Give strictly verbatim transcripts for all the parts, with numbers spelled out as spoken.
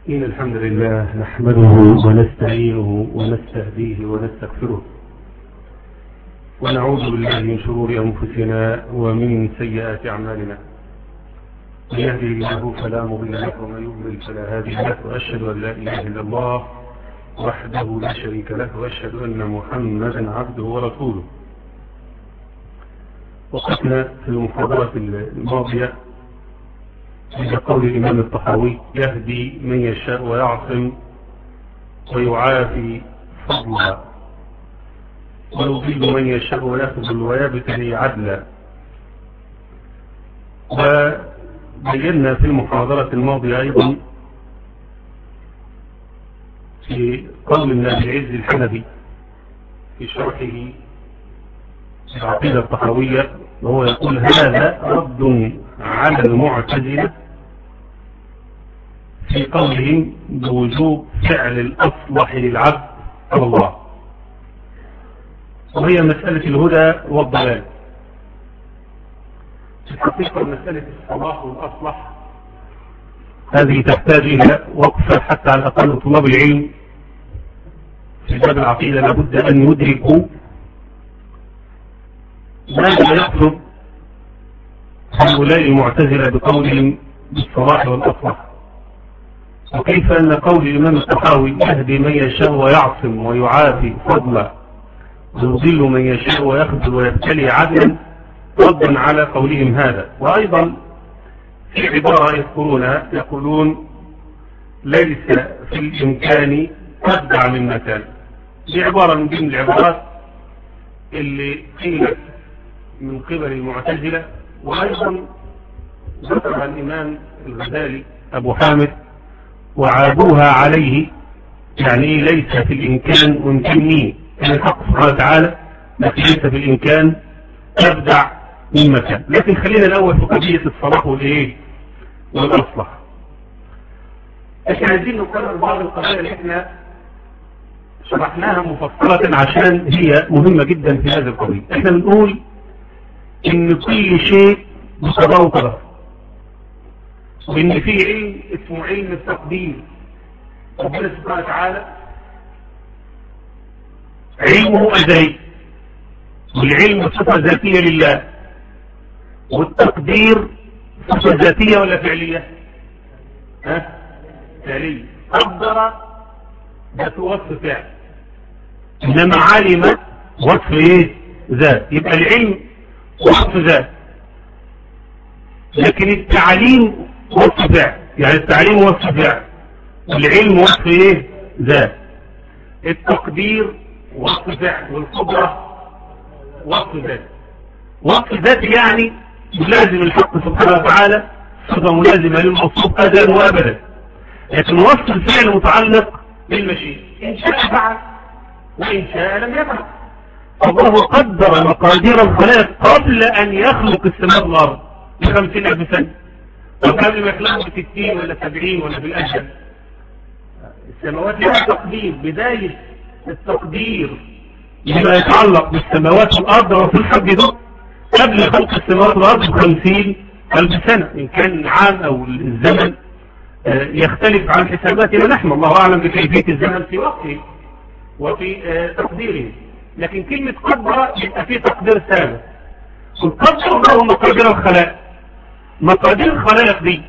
إن الحمد لله نحمده ونستعينه ونستهديه ونستغفره ونعوذ بالله من شرور أنفسنا ومن سيئات أعمالنا. من يهده الله فلا مضل له ومن يضلل فلا هادي له، وأشهد أن لا إله إلا الله وحده لا شريك له، وأشهد أن محمدا عبده ورسوله. وقفنا في المحاضرة الماضية عند قول الإمام الطحاوي: يهدي من يشاء ويعصم ويعافي فضلا ويضل من يشاء ويخذل ويبتلي عدلا. وبينا في المحاضرة الماضية أيضا في قول ابن أبي العز الحنفي في شرحه العقيدة الطحاوية، وهو يقول: هذا رد على المعتزلة في قولهم بوجوب فعل الأصلح للعبد على الله، وهي مسألة الهدى والضلال. في الحقيقة مسألة الصلاح والأصلح هذه تحتاج إلى وقفة، حتى على الأقل طلاب العلم في باب العقيدة لابد أن يدركوا ماذا يقصد هؤلاء المعتزلة بقولهم بالصلاح والأصلح، وكيف أن قول الإمام الطحاوي يهدي من يشاء ويعصم ويعافي فضلا ويضل من يشاء ويخذل ويبتلي عدلا ردا على قولهم هذا. وأيضا في عبارة يذكرونها يقولون: ليس في الإمكان أبدع من مكان. دي عبارة من ضمن العبارات اللي قيلت من قبل المعتزلة، وأيضا ذكرها الإمام الغزالي أبو حامد وعابوها عليه، يعني ليس في الإمكان ويمكنني، يعني الحق سبحانه وتعالى ليس في الإمكان أبدع من مكان. لكن خلينا الأول في قضية الصلاح والإيه والأصلح. احنا عايزين نقرر بعض القضايا اللي احنا شرحناها مفصلة عشان هي مهمة جدا في هذا القضية. احنا بنقول ان كل شيء بقضاء وقدر، وان في علم اسمه علم التقدير. ربنا سبحانه وتعالى علمه أزلي، والعلم صفة ذاتية لله، والتقدير صفة ذاتية ولا فعلية؟ ها؟ فعلية. قدر ذات وصف فعل، إنما علم وصف ايه؟ ذات. يبقى العلم وصف ذات، لكن التعليم وصف فعل، يعني التعليم وصف فعل والعلم وصف ايه؟ ذات. التقدير وصف فعل والقدرة وصف ذات. وصف ذات يعني ملازم الحق سبحانه وتعالى، صفة ملازمة للموصوف أزلا وأبدا. لكن وصف الفعل متعلق بالمشيئة، إن شاء فعل وإن شاء لم يفعل. الله قدر مقادير الخلائق قبل أن يخلق السماء والأرض بخمسين ألف سنة، وقبل ما يخلقوا بستين ولا سبعين ولا بالأجل. السماوات لها تقدير، بداية التقدير لما يتعلق بالسماوات والأرض وفي حدده قبل خلق السماوات والأرض بخمسين ألف سنة، إن كان عام أو الزمن يختلف عن حساباتنا نحن، الله أعلم بكيفية الزمن في وقته وفي تقديره. لكن كلمة قدر يبقى فيه تقدير ثابت، والقدر هو مقادير الخلائق. مقادير الخلائق دي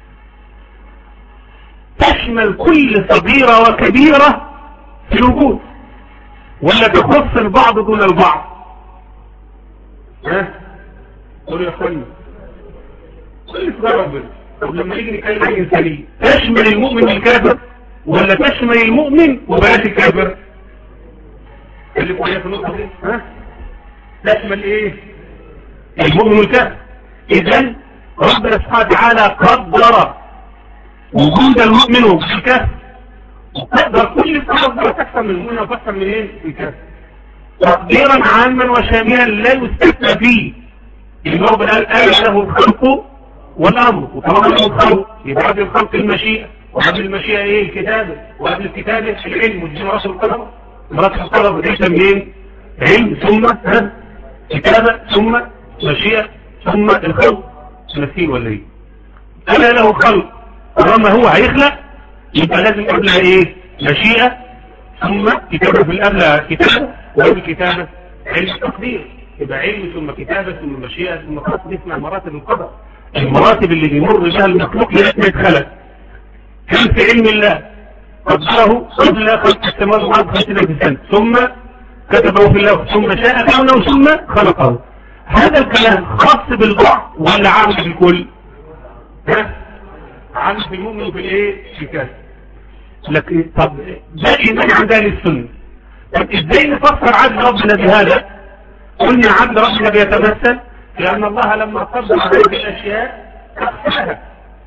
تشمل كل صغيرة وكبيرة في الوجود، ولا تخص البعض دون البعض؟ ها؟ قول يا اخواني، كل صغيرة ربنا. طب لما يجي نتكلم عن الإنسانية تشمل المؤمن والكافر، ولا تشمل المؤمن وبلاش الكافر؟ اللي فوقيها في النقطة دي ها؟ تشمل ايه؟ المؤمن والكافر. إذن ربنا سبحانه وتعالى قدر وجود المؤمن والكافر، وقدر كل الصفات تحصل من المؤمن وتحصل من ايه؟ الكافر، تقديرا عاما وشاملا لا يستثنى فيه. اللي هو قال آل له الخلق والأمر، وطالما له الخلق يبقى قبل الخلق المشيئة، وقبل المشيئة ايه؟ الكتابة، وقبل الكتابة العلم، والجن رسل القدر. مراتب القدر ليس منين؟ علم ثم ها؟ كتابة ثم مشيئة ثم الخلق. نسيل ولا ايه؟ ألا له خلق، طالما هو هيخلق يبقى لازم قبلها ايه؟ مشيئة، ثم كتابة في القبلة كتابة، وقبل كتابة علم التقدير. يبقى علم ثم كتابة ثم مشيئة ثم قصد. اسمها مراتب القدر، المراتب اللي بيمر بها المخلوق لغاية ما يتخلق. كان في علم الله قدره قبل خلق السماوات والارض خمسين ألف سنة، ثم كتبه في اللوح، ثم شاء كونه ثم خلقه. هذا الكلام خاص بالبعض ولا عام بالكل؟ ها؟ عام في المؤمن وفي الايه؟ في الكافر. لكن طب ده ايمان عند اهل السنه. طب ازاي نفسر عدل ربنا بهذا؟ قلنا عدل ربنا بيتمثل لان الله لما قدر هذه الاشياء اخفاها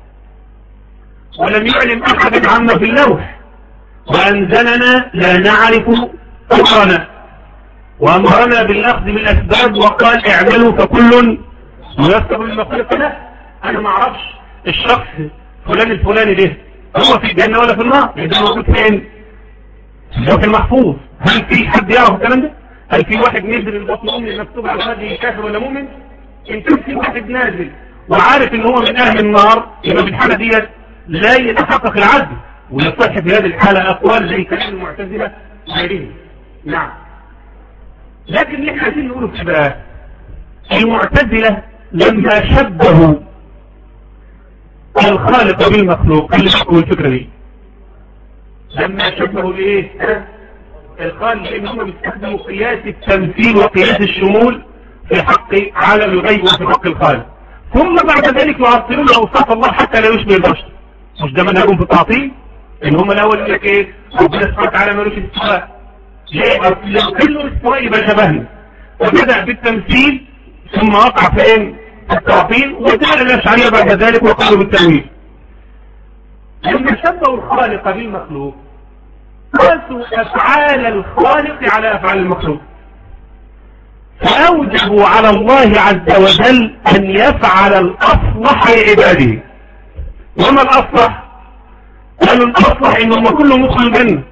ولم يعلم احد عما في اللوح، وانزلنا لا نعرف امرنا، وامرنا بالاخذ بالاسباب وقال اعملوا فكل ميسر لما خلق له. انا ما اعرفش الشخص فلان الفلاني ده هو في الجنه ولا في النار، ده موجود فين؟ في اللوح المحفوظ. هل في حد يعرف الكلام ده؟ هل في واحد نزل البطن امي مكتوب على هذه كافر ولا مؤمن؟ ان كان في واحد نازل وعارف ان هو من اهل النار، يبقى في الحاله ديت لا يتحقق العدل، ويصح في هذه الحاله اقوال زي كلام المعتزله وغيرهم. نعم. لكن اللي احنا عايزين نقوله في بقى المعتزله لما شبهوا الخالق بالمخلوق، اللي شبهوا الفكره دي لما شبهوا الايه؟ الخالق، لان هم بيستخدموا قياس التمثيل وقياس الشمول في حق عالم الغيب وفي حق الخالق، ثم بعد ذلك يعطلون اوصاف الله حتى لا يشبه البشر. مش ده منهجهم في التعطيل؟ ان هم الاول يقول لك ايه؟ ربنا سبحانه وتعالى مالوش استواء. لو كله استواء يبقى شبهنا. فبدأ بالتمثيل ثم وقع فين؟ التعطيل، ودخل الاشعريه بعد ذلك وقالوا بالتأويل. لما شبهوا الخالق بالمخلوق قاسوا افعال الخالق على افعال المخلوق، فاوجبوا على الله عز وجل ان يفعل الاصلح لعباده. وما الاصلح؟ قالوا الاصلح انهم كلهم يدخلوا الجنه.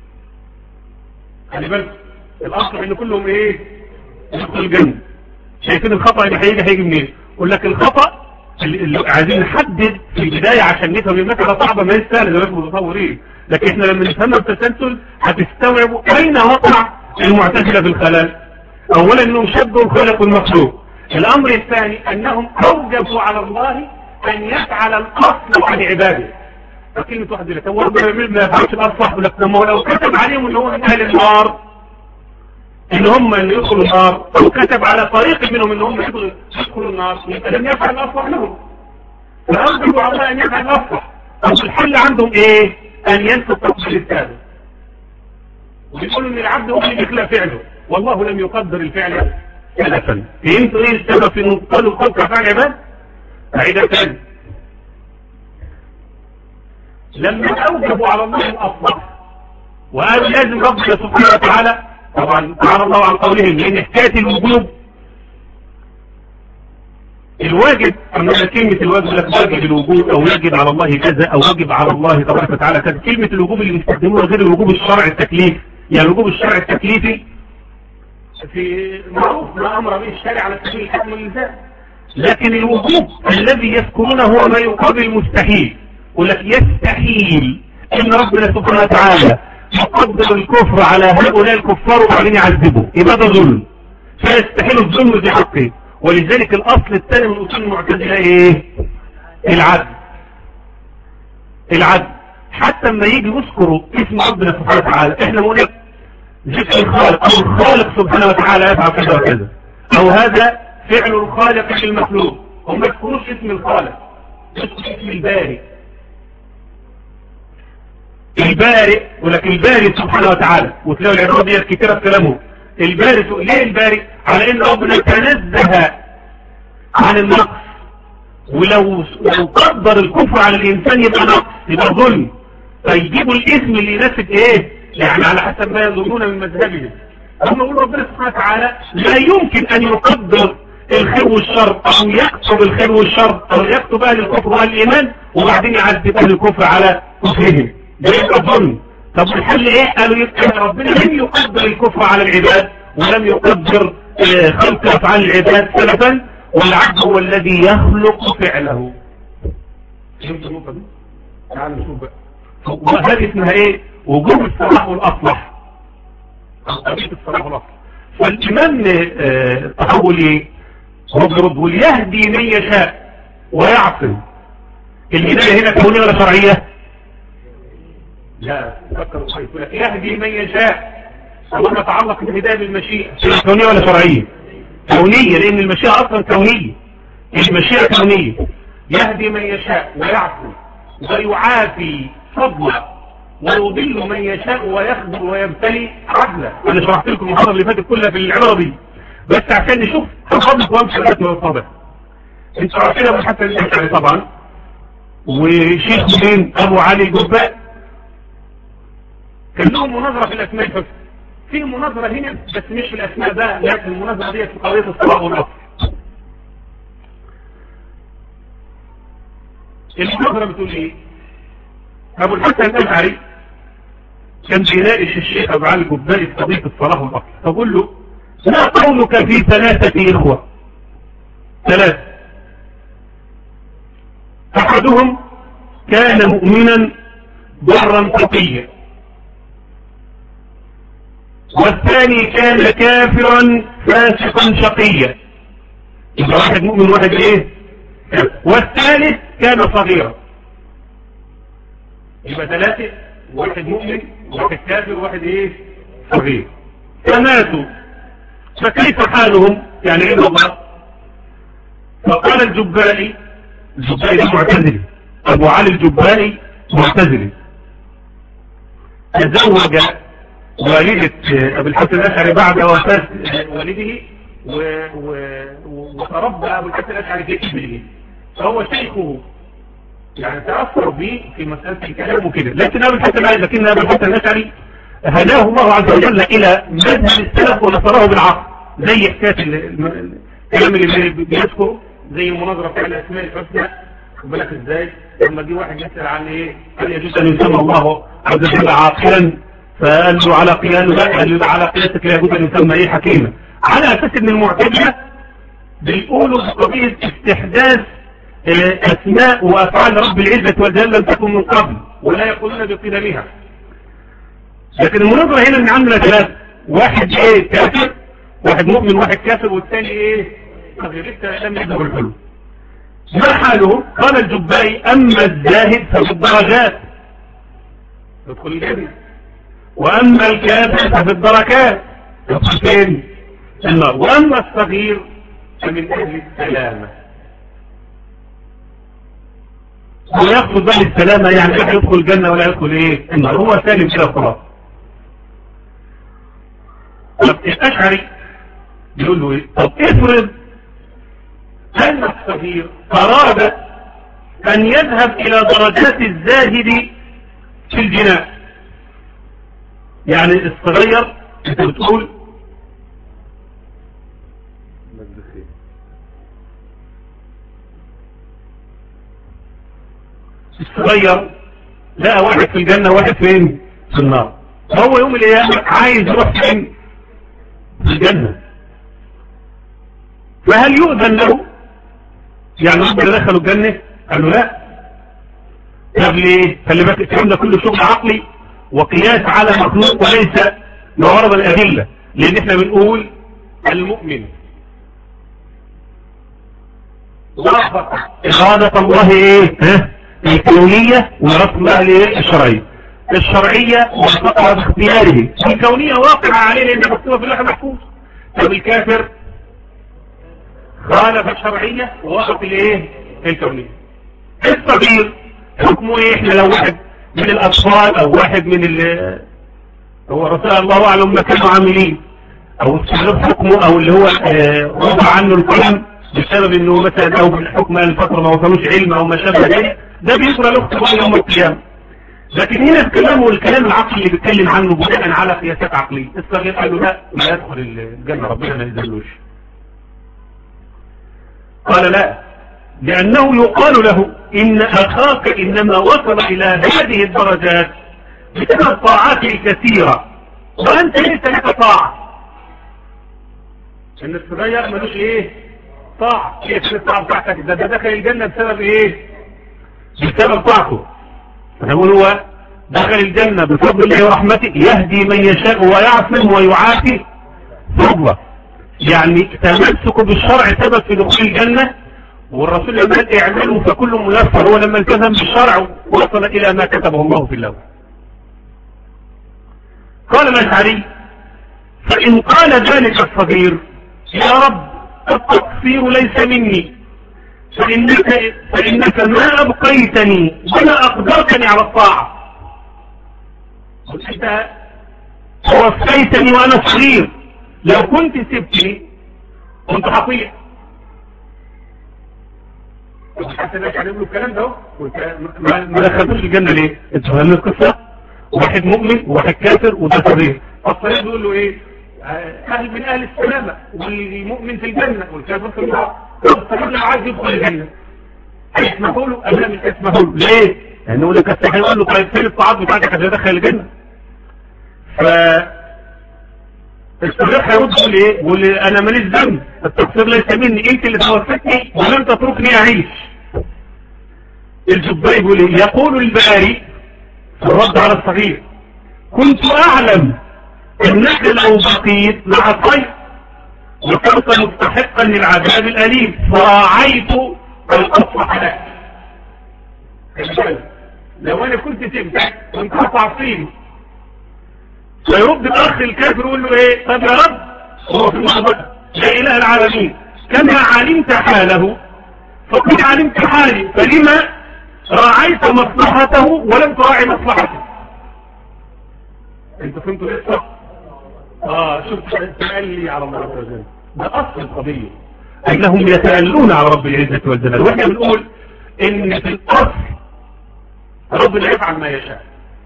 خلي بالك، الاصلح ان كلهم ايه؟ يدخلوا الجنه. شايفين الخطا اللي هيجي هيجي منين؟ يقول لك الخطا اللي عايزين نحدد في البدايه عشان نفهم المساله صعبه ما هي سهله زي ما انتم متصورين، لكن احنا لما نفهمها بالتسلسل هتستوعبوا اين وقع المعتزله في الخلل. اولا انهم شبهوا الخالق والمخلوق. الامر الثاني انهم اوجبوا على الله ان يفعل الاصلح لعباده. فكلمه واحد يقول لك هو ربنا ما يفعلش الاصلح، يقول لك ما هو لو كتب عليهم ان هو من اهل النار ان هم اللي يدخلوا النار، او كتب على طريق منهم ان هم يدخلوا النار، يبقى لم يفعل الاصلح لهم. فاوجبوا على الله ان يفعل الاصلح. طب الحل عندهم ايه؟ ان ينسوا التقدير السابق، ويقولوا ان العبد هو اللي بيخلق فعله والله لم يقدر الفعل سلفا. فهمتوا ايه السبب في انقاذ الخلق افعال العباد؟ فعيدة ثانية، لما اوجبوا على الله الاصلح وقالوا لازم ربنا سبحانه وتعالى، طبعا تعالى الله عن قولهم، لان حكايه الوجوب الواجب، اما كلمه الواجب لك واجب الوجوب او يجب على الله كذا او واجب على الله تبارك وتعالى كذا، كلمه الوجوب اللي بيستخدموها غير الوجوب الشرعي التكليف. يعني الوجوب الشرعي التكليفي في معروف ما امر به الشارع على سبيل الحكم والالزام، لكن الوجوب الذي يذكرونه هو ما يقابل المستحيل. يقول لك يستحيل ان ربنا سبحانه وتعالى يقدر الكفر على هؤلاء الكفار وبعدين يعذبه، يبقى ده ظلم، فيستحيل الظلم في حقه. ولذلك الاصل الثاني من اصول المعتزله ايه؟ العدل. العدل حتى لما يجي يذكروا اسم ربنا سبحانه وتعالى، احنا بنقول لك ذكر الخالق او الخالق سبحانه وتعالى يفعل كذا وكذا، او هذا فعل الخالق للمخلوق. هم ما يذكروش اسم الخالق، يذكروا اسم البارئ. البارئ، ولكن البارئ سبحانه وتعالى، وتلاقوا العبارة دي كتيرة في كلامه. البارئ ليه البارئ؟ على ان ربنا تنزه عن النقص، ولو لو قدر الكفر على الانسان يبقى نقص، يبقى ظلم، فيجيبوا الاسم اللي يناسب ايه؟ يعني على حسب ما يظنون من مذهبهم. هم يقولوا ربنا سبحانه وتعالى لا يمكن ان يقدر الخير والشر، او يكتب الخير والشر، او يكتب اهل الكفر واهل الايمان وبعدين يعذب اهل الكفر على كفرهم، ده يبقى ظلم. طب الحل ايه؟ قالوا يبقى ربنا لم يقدر الكفر على العباد ولم يقدر خلق افعال العباد سلفا، والعبد هو الذي يخلق فعله. فهمت النقطه دي؟ تعالوا نشوف بقى وهذه اسمها ايه؟ وجوب الصلاح والاصلح، قضية الصلاح والاصلح. فالامام التحولي هو بيرد يهدي من يشاء ويعصم. الهدايه هنا كونيه ولا شرعيه؟ لا فكروا كويس. يهدي من يشاء وما يتعلق بالهدايه بالمشيئه كونيه ولا شرعيه؟ كونيه، لان المشيئه اصلا كونيه، المشيئه كونيه. يهدي من يشاء ويعصم ويعافي فضلا ويضل من يشاء ويخبر ويبتلي عدلا. انا شرحت لكم المحاضره اللي فاتت كلها في العباره دي بس عشان نشوف هنفضل وامشي لغايه ما يتضح. انتوا عارفين ابو الحسن الاشعري طبعا، وشيخ مين؟ ابو علي الجبائي. كان لهم مناظره في الاسماء الحسنى. في مناظره هنا بس مش في الاسماء ده، لكن المناظره دي في قضيه الصلاح والاصل. المناظره بتقول ايه؟ ابو الحسن الاشعري كان بيناقش الشيخ ابو علي الجبائي في قضيه الصلاح والاصل، فقول له ما قولك في ثلاثه اخوه؟ ثلاثه، احدهم كان مؤمنا برا تقيا، والثاني كان كافرا فاسقا شقيا. يبقى واحد مؤمن واحد ايه؟ والثالث كان صغيرا. يبقى ثلاثة، واحد مؤمن واحد كافر واحد ايه؟ صغير. فماتوا، فكيف حالهم يعني عند الله؟ فقال الجبائي، الجبائي معتزلي، ابو علي الجبائي معتزلي، تزوج والدة ابي الحسن الاشعري بعد وفاة والده وتربى ابو الحسن الاشعري في ابنه، فهو شيخه يعني تأثر به في مسألة الكلام وكده. لكن ابو الحسن لكن ابو الحسن الاشعري هداه الله عز وجل الى مذهب السلف ونصره بالعقل، زي حكايه الكلام اللي بيذكره زي المناظره بتاع الاسماء الحسنى. خد بالك ازاي لما جه واحد يسال عن ايه؟ هل يجوز ان يسمى الله عز وجل عاقلا؟ فقال له على قياسه لا، قال له على قياسك لا يجوز ان يسمى ايه؟ حكيما. على اساس ان المعتزله بيقولوا بقضيه استحداث اسماء وافعال رب العزه والجلال لم تكن من قبل، ولا يقولون بقدمها. لكن المناظره هنا ان عندنا ثلاثه، واحد ايه؟ كافر، واحد مؤمن واحد كافر، والثاني ايه؟ صغير لسه لم يبلغ الحلم. ما حاله؟ قال الجبائي اما الزاهد ففي الدرجات يدخل الجنه، واما الكافر ففي الدركات يدخل فين؟ النار، واما الصغير فمن اهل السلامه. ويقصد بقى السلامه يعني لا يدخل الجنه ولا يدخل ايه؟ النار، هو سالم كده خلاص. طب الاشعري بيقول له ايه؟ طب افرض ان الصغير اراد ان يذهب الى درجات الزاهد في الجنان. يعني الصغير انت بتقول الصغير لقى واحد في الجنة واحد فين؟ في النار. هو يوم القيامة عايز يروح فين؟ في الجنة. فهل يؤذن له؟ يعني ربنا دخلوا الجنة؟ قال له لا. طب ليه؟ خلي بالك الكلام ده كله شغل عقلي وقياس على مخلوق وليس معارضة الأدلة، لأن احنا بنقول المؤمن وافق إرادة الله ايه؟ ها؟ الكونية وإرادة الله الايه؟ الشرعية. الشرعية وافقها باختياره، الكونية واقعة عليه لأنها مكتوبة في اللوح المحفوظ. طب الكافر خالف الشرعية ووافق الايه؟ الكونية. الصغير حكمه ايه؟ احنا لو واحد من الاطفال او واحد من ال هو رسول الله اعلم ما كانوا عاملين او استغرب حكمه او اللي هو وضع عنه القلم بسبب انه مثلا او بالحكم الفترة ما وصلوش علم او ما شابه ذلك، ده بيقرا له اختبار يوم القيامة. لكن هنا الكلام والكلام العقلي اللي بيتكلم عنه بناء على قياسات عقلية. الصغير قال له لا، ما يدخل الجنة ربنا ما يذلوش. قال لا، لأنه يقال له إن أخاك إنما وصل إلى هذه الدرجات بسبب طاعات كثيرة وأنت ليس لك طاعة. إن الصغير ملوش إيه؟ طاعة. كيف الطاعة بتاعتك؟ ده دخل الجنة بسبب إيه؟ بسبب طاعته. فنقول هو دخل الجنة بفضل الله ورحمته، يهدي من يشاء ويعصم ويعافي فضله. يعني تمسك بالشرع سبب في دخول الجنة، والرسول لما قال اعملوا فكل ميسر، هو لما التزم بالشرع وصل الى ما كتبه الله في اللوح. قال الأشعري: فإن قال ذلك الصغير: يا رب التقصير ليس مني، فإنك, فإنك ما أبقيتني ولا أقدرتني على الطاعة، أنت توفيتني وأنا صغير، لو كنت سبتني كنت هطيع. حتى ده كان يقول الكلام ده، ما دخلتوش الجنة ليه؟ انت فاهمين القصة؟ واحد مؤمن وواحد كافر وده صغير، الصغير بيقول له ايه؟ اهل من اهل السلامة، والمؤمن في الجنة والكافر في النار، والصغير لو عايز يدخل الجنة اسمحوا له أم لا؟ مش اسمحوا له. ليه؟ لأنه يقول لك أستحي، يقول له طيب فين الطاعات بتاعتك عشان يدخل الجنة؟ ف الصغير هيرد يقول ايه؟ يقول انا ماليش ذنب، التقصير ليس مني، انت اللي توفتني ولم تتركني اعيش. الجبائي يقول ايه؟ يقول الباري في الرد على الصغير: كنت اعلم انك لو بقيت لعصيت وكنت مستحقا للعذاب الاليم فراعيت الاصلح لك. لو انا كنت سبتك كنت هتعصيني. فيرد الاخ الكافر يقول له ايه؟ طب يا رب، هو في المحضر يا اله العالمين كما علمت حاله فقد علمت حالي، فلما راعيت مصلحته ولم تراعي مصلحته؟ انت فهمتوا لسه؟ اه شوف تألي على الله عز وجل، ده اصل القضيه، انهم يتألون على رب العزه والجلال. واحنا بنقول ان في الاصل ربنا يفعل ما يشاء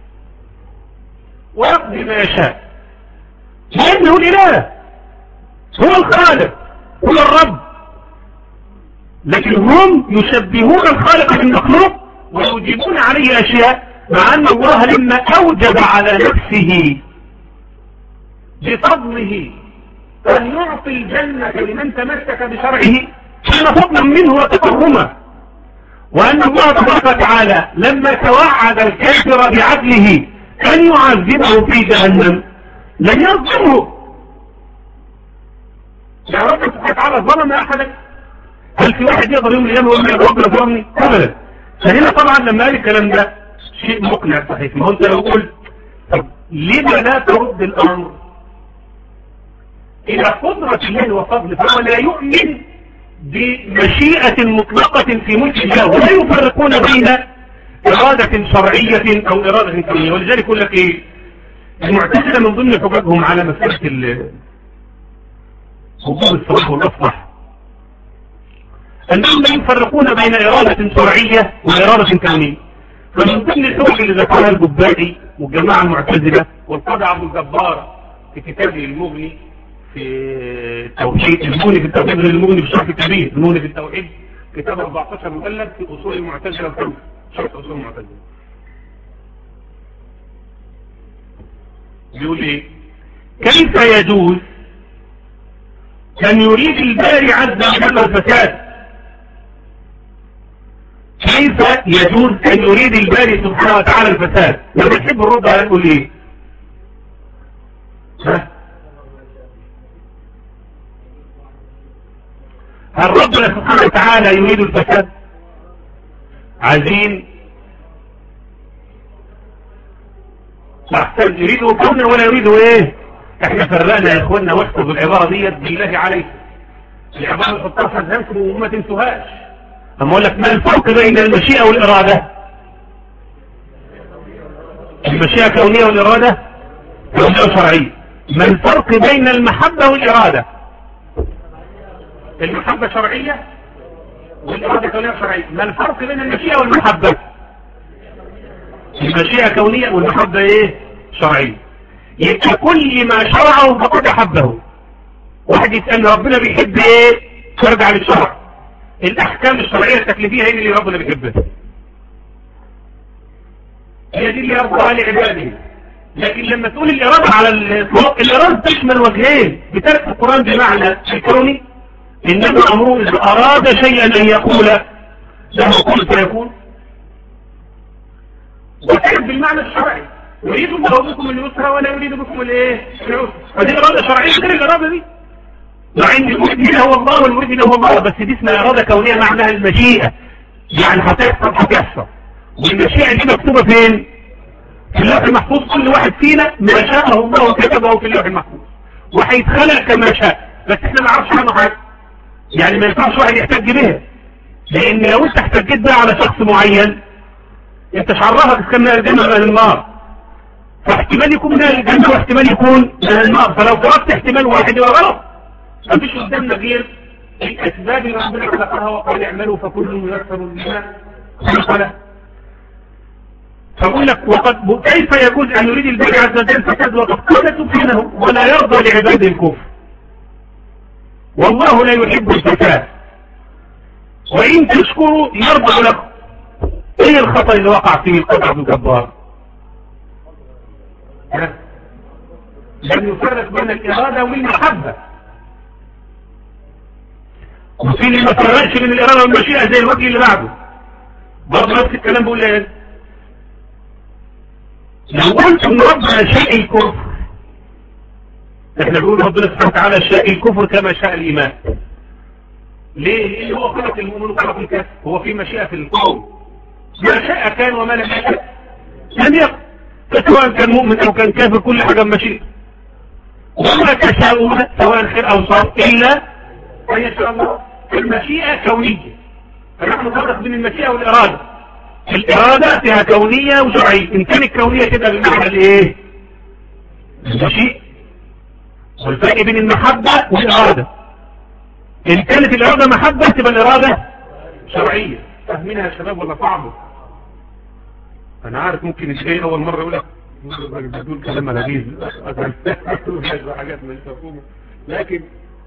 ويقضي ما يشاء، لأنه الإله هو الخالق هو الرب، لكن هم يشبهون الخالق بالمخلوق ويوجبون عليه أشياء، مع أن الله لما أوجب على نفسه بفضله أن يعطي الجنة لمن تمسك بشرعه كان فضلا منه وتكرما، وأن الله تبارك وتعالى لما توعد الكافر بعدله أن يعذبه في جهنم لن يظلمه. يا رب سبحانه وتعالى ظلم أحدا؟ هل في واحد يقدر يوم الأيام يقول لي يا رب ظلمني؟ أبدا. فهنا طبعا لما قال الكلام ده شيء مقنع صحيح. ما هو أنت لو قلت طب لما لا ترد الأمر إلى قدرة الله وفضله، فهو لا يؤمن بمشيئة مطلقة في ملك الله، ولا يفرقون بين إرادة شرعية أو إرادة كونية. ولذلك يقول لك إيه؟ المعتزلة من ضمن حججهم على مسألة وجوب الصلاح والأصلح أنهم لا يفرقون بين إرادة شرعية وإرادة كونية. فمن ضمن الحجج اللي ذكرها الجبائي والجماعة المعتزلة والقاضي عبد الجبار في كتابه المغني في التوحيد، المغني في التوحيد غير المغني في الشرح الكبير، المغني في التوحيد كتاب أربعتاشر مجلد في أصول المعتزلة الخمسة، شرح أصول المعتزلة. بيقول ايه؟ كيف يجوز أن يريد الباري عز وجل الفساد؟ كيف يجوز أن يريد الباري سبحانه وتعالى الفساد؟ لما تحب الرد هنقول ايه؟ ها؟ هل ربنا سبحانه وتعالى يريد الفساد؟ عايزين احسن يريدوا كونا ولا يريدوا ايه؟ احنا فرقنا يا اخوانا، واحفظوا العبارة ديت بالله عليكم، العبارة اللي حطها في ذهنكم وما تنسوهاش. اما اقول لك ما الفرق بين المشيئة والارادة؟ المشيئة كونية والارادة كونية شرعية. ما الفرق بين المحبة والارادة؟ المحبة شرعية والارادة كونية شرعية. ما الفرق بين المشيئة والمحبة؟ المشيئة كونية والمحبة ايه؟ شرعية. يبقى كل ما شرعه فقد احبه. واحد يسألني ربنا بيحب ايه؟ ترجع للشرع، الاحكام الشرعية التكليفية هي اللي ربنا بيحبها، هي دي اللي يرضى لعباده. لكن لما تقول الارادة على الاطلاق، الارادة تشمل وجهين بترك القرآن بمعنى الكوني، انما امره اذا اراد شيئا ان يقول له كن فيكون، وكان بالمعنى الشرعي يريد الله بكم اليسرى ولا يريد بكم الايه العسر. فدي اراده شرعيه غير الاراده دي، مع ان المريد هو الله والمريد هو الله، بس دي اسمها اراده كونيه معناها المشيئه، يعني هتحصل هتحصل. والمشيئه دي مكتوبه فين؟ في اللوح المحفوظ. كل واحد فينا ما شاءه الله كتبه في اللوح المحفوظ وهيتخلق كما شاء، بس احنا ما نعرفش عنه حاجه. يعني ما ينفعش واحد يحتج بها، لان لو انت احتجيت بها على شخص معين انت شعرها تسكن من الجنه من النار، فاحتمال يكون من الجنه واحتمال يكون من النار. فلو فرضت احتمال واحد يبقى غلط. مفيش قدامنا غير الاسباب اللي ربنا خلقها وقال اعملوا فكل ميسر لما خلق له. فأقول لك وقد كيف يكون أن يريد الباري عز وجل فساد وقد قال سبحانه ولا يرضى لعباده الكفر والله لا يحب الفساد وإن تشكروا يرضى لكم. ايه الخطأ اللي وقع فيه القطع الجبار؟ لم يفرق بين الإرادة والمحبة، وفي اللي ما فرقش بين الإرادة والمشيئة زي الوجه اللي بعده برضه نفس الكلام. بقول ايه؟ لو قلت ان ربنا شاء الكفر، احنا بنقول ربنا سبحانه وتعالى شاء الكفر كما شاء الايمان. ليه؟ لان هو خلق المؤمن وخلق الكافر، هو في مشيئة في الكون، ما شاء كان وما لم يشاء لم يكن. فسواء كان مؤمن او كان كافر كل حاجه بمشيئة، وما تشاءون سواء خير او شر الا ان يشاء الله. المشيئة كونية، فنحن نفرق بين المشيئة والاراده. الإرادة فيها كونية وشرعية. إن كانت كونية كده بالمعنى الإيه؟ المشيئة. والفرق بين المحبة والإرادة، إن كانت الإرادة محبة تبقى الإرادة شرعية. فاهمينها يا شباب ولا صعبة؟ أنا عارف ممكن الشيء أول مرة يقول لك بدون كلام لذيذ حاجات مش مفهومة، لكن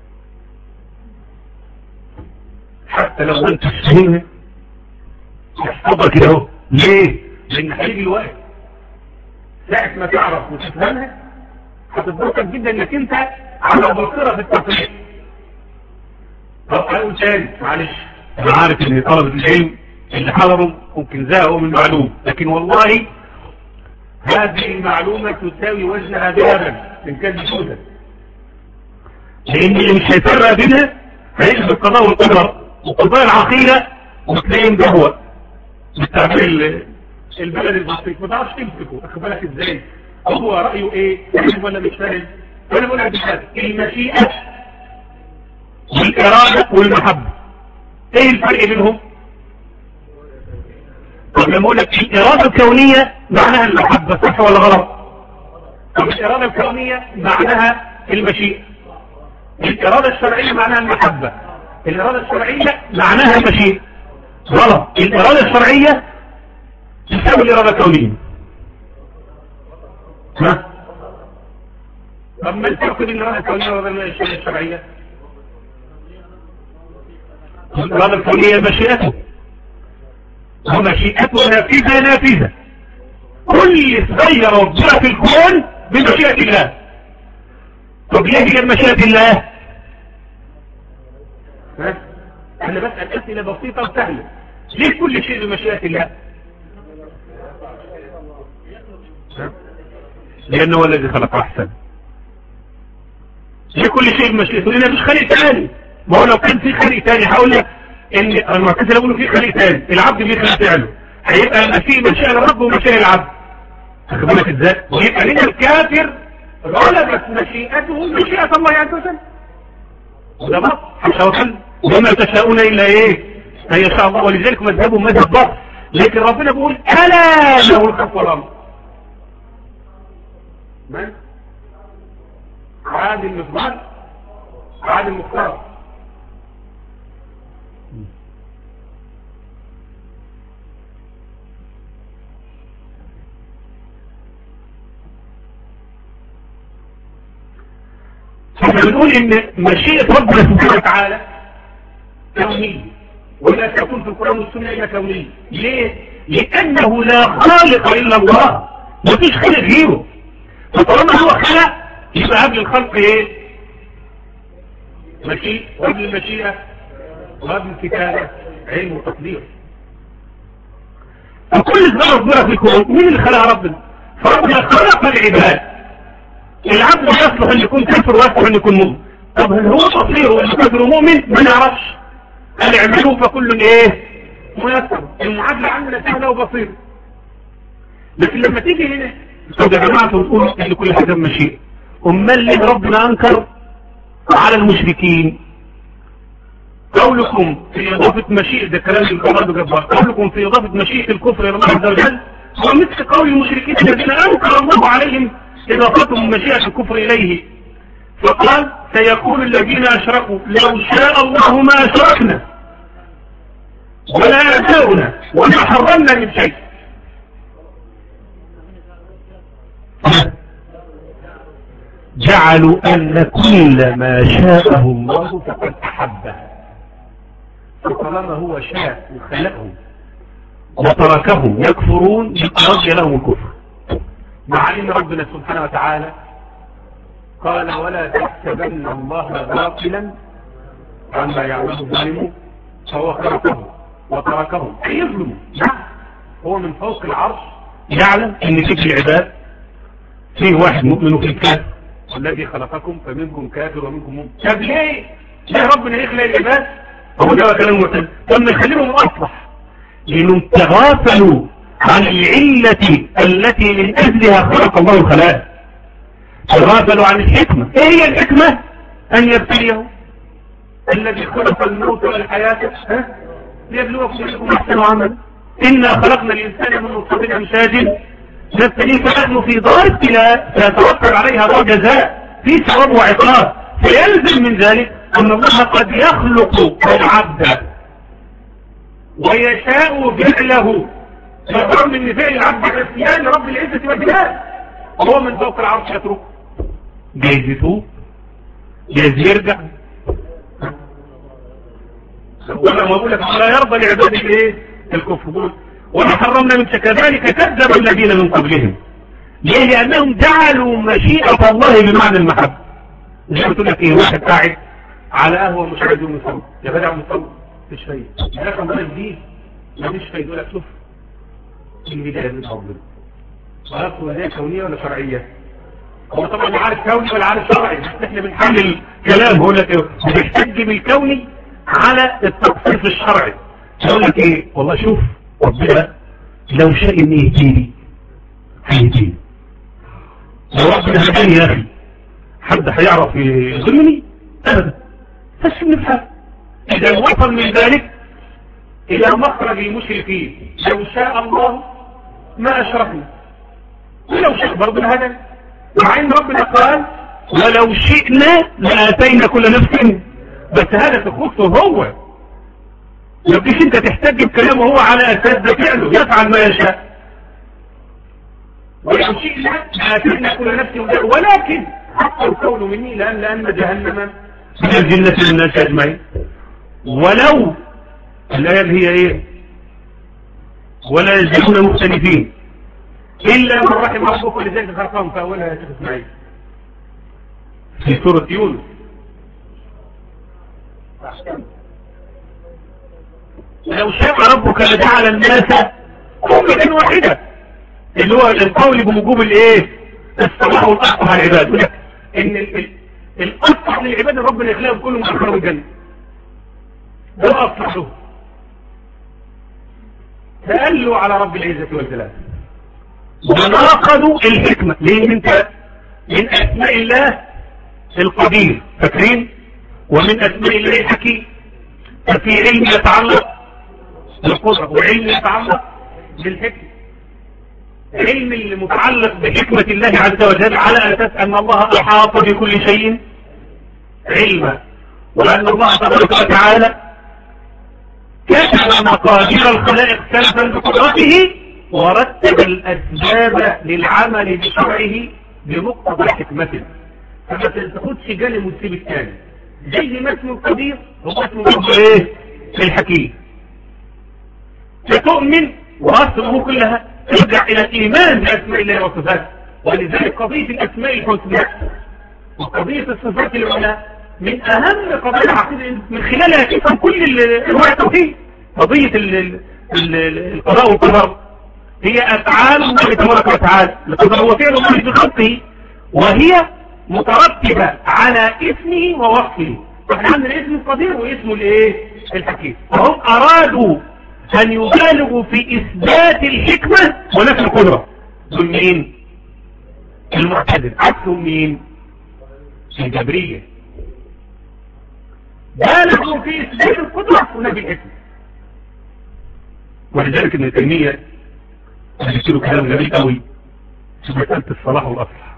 حتى لو أنت تفهمها تحفظها كده اهو. ليه؟ لان هيجي الوقت ساعة ما تعرف وتفهمها هتتبسط جدا انك انت على بصيرة في التفكير. طب اقول تاني معلش، انا عارف ان طلبة العلم اللي حضروا ممكن زهقوا من المعلومة، لكن والله هذه المعلومة تساوي وزنها ذهبا ان كان جهودا، لان اللي مش هيفرق بينها هيجي بالقضاء والقدر وقضاء العقيدة وتلاقيهم جهوة بالتعبير البلد البسيط ما تعرفش تمسكه. اخد بالك ازاي؟ هو رأيه ايه؟ فاهم ولا مش فاهم؟ وانا بقول لك بالذات المشيئة والإرادة والمحبة ايه الفرق بينهم؟ طب لما اقول لك الإرادة الكونية معناها المحبة، صح ولا غلط؟ طب الإرادة الكونية معناها المشيئة، الإرادة الشرعية معناها المحبة، الإرادة الشرعية معناها المشيئة. غلط. الإرادة الشرعية تساوي الإرادة الكونية. ها؟ طب ما الفرق بين الإرادة الكونية والإرادة الشرعية؟ الإرادة الكونية مشيئته، ومشيئته نافذة نافذة. كل صغير وكبيرة في الكون بمشيئة الله. طب ليه هي بمشيئة الله؟ ها؟ أنا بسأل أسئلة بسيطة وسهلة. ليه كل شيء بمشيئة الله؟ لأنه هو الذي خلق أحسن. ليه كل شيء بمشيئته؟ لأنه مش خلق ثاني. ما هو لو كان في خلق ثاني هقول لك إن المعتزلة يقولوا في خلق ثاني، العبد في خلق فعله، هيبقى في مشيئة الرب ومشيئة العبد. واخد بالك إزاي؟ ويبقى لنا الكافر غلبت مشيئته مشيئة الله عز وجل. وده بط حتى وكل وما تشاءون إلا إيه؟ أن يشاء الله. ولذلك مذهبهم مذهب بط، لكن ربنا بيقول ألا له الخلق والأمر. من؟ عاد المفضل عاد المختار. احنا بنقول ان مشيئة ربنا سبحانه وتعالى كونية، ولا تكون في القرآن والسنة الا كونية. ليه؟ لانه لا خالق الا الله، مفيش خالق غيره. فطالما هو خلق يبقى قبل الخلق ايه؟ مشيئة، وقبل المشيئة وقبل الكتابة علم وتقدير. وكل ذرة ذرة في الكون مين اللي خلقها؟ ربنا. فربنا خلق العباد. العبد لا يصلح ان يكون كافر ويصلح ان يكون مؤمن. طب هل هو بصير ولا كافر ومؤمن؟ ما نعرفش. قال اعملوا فكل ايه ميسر. المعادله عندنا سهله وبسيطه. لكن لما تيجي هنا طب يا جماعه تقولوا ان كل حاجه مشيئه، امال ليه ربنا انكر على المشركين؟ قولكم في اضافه مشيئه، ده كلام القران جبار، قولكم في اضافه مشيئه الكفر الى الله عز وجل هو مثل قول المشركين الذين انكر الله عليهم اضافتهم مشيئه الكفر اليه. فقال سيقول الذين اشركوا لو شاء الله ما اشركنا ولا اباؤنا وما حرمنا من شيء. جعلوا ان كل ما شاءه الله فقد احبه، فطالما هو شاء وخلقهم وتركهم يكفرون رضي لهم الكفر، مع ان ربنا سبحانه وتعالى قال ولا تحسبن الله غافلا عما يعمل الظالمون، فهو خلقهم وتركهم يظلموا. هو من فوق العرش يعلم ان فيك العباد فيه واحد مؤمن وفيه كافر، والذي خلقكم فمنكم كافر ومنكم مؤمن. طب ليه؟ ليه ربنا يخلق العباد؟ هو ده كلام معتدل. طب نخليهم اصلح لانهم تغافلوا عن العلة التي من اجلها خلق الله الخلائق، تغافلوا عن الحكمة. ايه هي الحكمة؟ ان يبتليهم الذي خلق الموت والحياة ليبلوكم ايكم احسن عملا. انا خلقنا الانسان من نطفة امشاج نبتليه فنحن في دار ابتلاء سيتوفر عليها دار جزاء في ثواب وعقاب. فيلزم من ذلك ان الله قد يخلق العبد ويشاء فعله، فالرغم ان فعل العبد عصيان رب العزة والجلال وهو من فوق العرش يتركه، جايز يتوب جايز يرجع. ولما اقول لك لا يرضى لعباده الايه الكفر وما حرمنا من كذلك كذب الذين من قبلهم. ليه؟ لانهم جعلوا مشيئة الله بمعنى المحبة. زي ما تقول لك ايه واحد قاعد على قهوه مش عايز يوم يصور يا بدع مصور مفيش فايده، ده كان بقى جديد مفيش فايده. يقول لك شوف البدايه من ربنا وهاخد بدايه كونيه ولا شرعيه. هو طبعا لا عارف كوني ولا عارف شرعي، بس احنا بنحلل الكلام. بقول لك ايه بيحتج بالكوني على التخصيص الشرعي. يقول لك ايه والله شوف ربنا لو شاء ان يهديني هيهديني، لو ربنا هداني يا اخي حد هيعرف يظلمني ابدا. بس نفهم اذا وصل من ذلك الى مخرج المشركين لو شاء الله ما اشركنا ولو شاء برضه هذا، مع ان ربنا قال ولو شئنا لاتينا كل نفس، بس هذا تخصه هو. ما تجيش انت تحتج بكلامه هو على اساس ده فعله يفعل ما يشاء. ولو شئنا لاتينا كل نفس، ولكن حتى القول مني لان لان جهنم من الجنة للناس اجمعين. ولو الآية اللي هي ايه ولا يزالون مختلفين الا من رحم ربك ولذلك خلقهم في اولها يا شيخ اسماعيل في سورة يونس. لو شاء ربك لجعل الناس أمة واحدة، اللي هو القول بوجوب الايه الصلاح والاصلح على العباد. يقول لك ان الاصلح للعباد ربنا يخلقهم كلهم اخرهم الجنة، ده الاصلح له. تألوا على رب العزة والجلال وناقضوا الحكمة. ليه؟ انت من اسماء الله القدير فاكرين، ومن اسماء الله الحكيم. ففي علم يتعلق بالقدرة وعلم يتعلق بالحكمة. علم المتعلق بحكمة الله عز وجل على اساس ان الله احاط بكل شيء علما، وان الله تبارك وتعالى كتب مقادير الخلائق سلفا بقدرته ورتب الاسباب للعمل بشرعه بمقتضى حكمته. فما تاخدش جانب وتسيب الثاني، زي ما اسمه القدير هو اسمه ايه الحكيم. فتؤمن واصله كلها ترجع الى الايمان باسماء الله وصفاته. ولذلك قضيه الاسماء الحسنى وقضيه الصفات العلى من اهم قضايا العقيده، من خلالها تفهم كل انواع التوحيد. قضيه القضاء والقدر هي أفعال الله تبارك وتعالى، القدر هو فعل الله في خلقه، وهي مترتبة على اسمه ووصفه. احنا عندنا اسم القدير واسمه الايه الحكيم، فهم أرادوا أن يبالغوا في إثبات الحكمة ونفي القدرة. دول مين؟ المعتزلة. عكسهم مين؟ الجبرية. بالغوا في إثبات القدرة ونفي الحكمة. ولذلك ابن تيمية قلت له كلام جميل قوي في مسألة الصلاح والأصلح.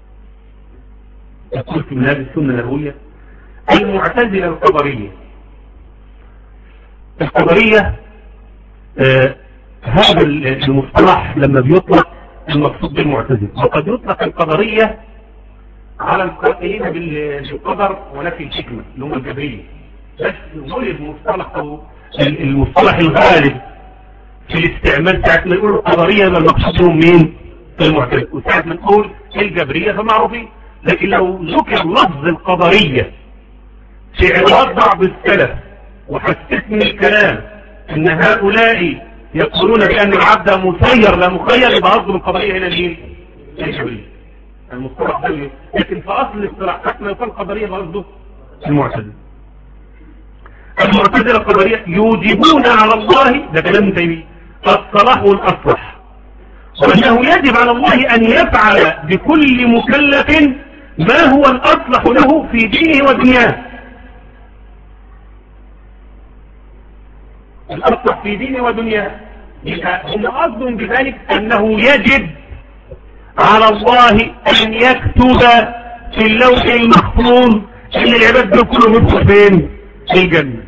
يقول في منهاج السنة النبوية المعتزلة القدرية. القدرية آه هذا المصطلح لما بيطلق المقصود بالمعتزلة، وقد يطلق القدرية على القائلين بالقدر ونفي الحكمة اللي هم الجبرية، بس غلب مصطلح أو المصطلح الغالب في الاستعمال ساعة ما يقول القدرية ما المقصود بهم مين؟ المعتزلة، وساعة ما نقول الجبرية فمعروفين. لكن لو ذكر لفظ القدرية في عبارات بعض السلف وحسسني الكلام ان هؤلاء يقولون بان العبد مسير لا مخير، يبقى قصده القدرية هنا مين؟ الجبرية. المصطلح ده، لكن في اصل الاصطلاح حتى ما يقال قدرية قصده المعتزلة. المعتزلة القدرية يوجبون على الله، ده كلام تيمية، الصلاح والأصلح، وأنه يجب على الله أن يفعل بكل مكلف ما هو الأصلح له في دينه ودنياه. الأصلح في دينه ودنياه، هم قصدهم بذلك أنه يجب على الله أن يكتب في اللوح المحفوظ أن العباد دول كلهم يدخلوا فين؟ في الجنة.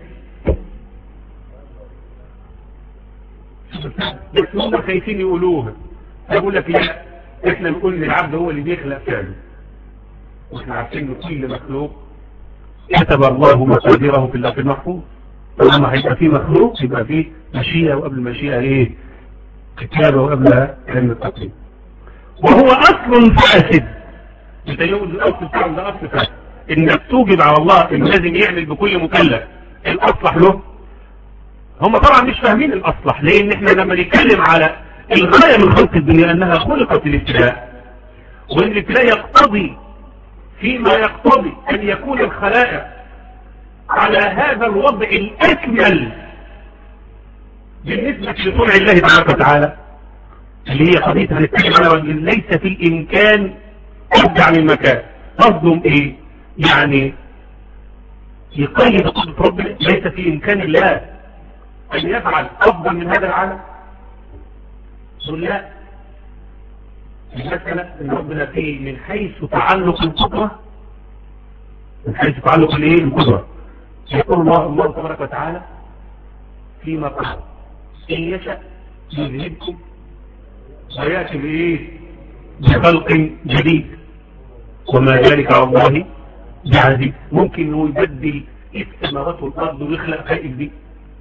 بس هم خايفين يقولوها، يقول لك لا، احنا نقول ان العبد هو اللي بيخلق فعله، واحنا عارفين ان كل مخلوق كتب الله مقاديره في اللوح المحفوظ. فلما هيبقى فيه مخلوق يبقى فيه مشيئة، وقبل المشيئة ايه؟ كتابة، وقبلها علم التقدير. وهو اصل فاسد. انت يقول الاصل بتاعه ده اصل فاسد، انك توجب على الله ان لازم يعمل بكل مكلف الاصلح له. هم طبعا مش فاهمين الاصلح، لان احنا لما نتكلم على الغاية من خلق الدنيا انها خلقت الابتلاء، وان الابتلاء يقتضي فيما يقتضي ان يكون الخلائق على هذا الوضع الاكمل بالنسبة لصنع الله تبارك وتعالى، اللي هي قضية هنتكلم عنها، وان ليس في الامكان ابدع من مكان. قصدهم ايه؟ يعني يقيد قدرة ربنا، ليس في امكان الله ان يفعل افضل من هذا العالم. قل لا، المسألة ان ربنا فيه من حيث تعلق القدرة، من حيث تعلق الايه القدرة، يقول الله الله تبارك وتعالى فيما قال ان يشاء يذهبكم ويأتي بايه بخلق جديد وما ذلك على الله بعزيز. ممكن انه يبدل السماوات والارض ويخلق خلق جديد،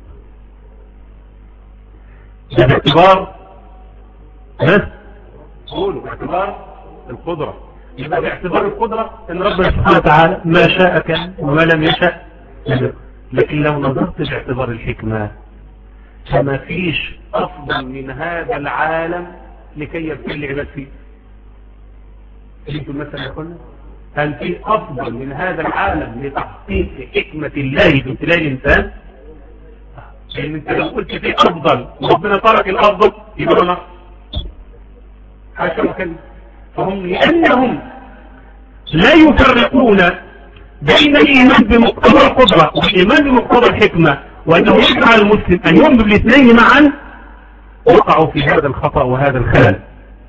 ده باعتبار ها قولوا باعتبار القدرة. يبقى باعتبار القدرة ان ربنا سبحانه وتعالى ما شاء كان وما لم يشاء. لكن لو نظرت باعتبار الحكمة فما فيش افضل من هذا العالم لكي يبتلي العباد فيه. انتوا مثلا يقولنا هل في افضل من هذا العالم لتحقيق حكمة الله في ابتلاء الانسان؟ لان انت لو قلت في افضل وربنا ترك الافضل يبقى نقص حاشا وكذا. فهم لانهم لا يفرقون بين الايمان بمقتضى القدرة والايمان بمقتضى الحكمة، وانه يجب على المسلم ان يؤمن بالاثنين معا، وقعوا في هذا الخطأ وهذا الخلل.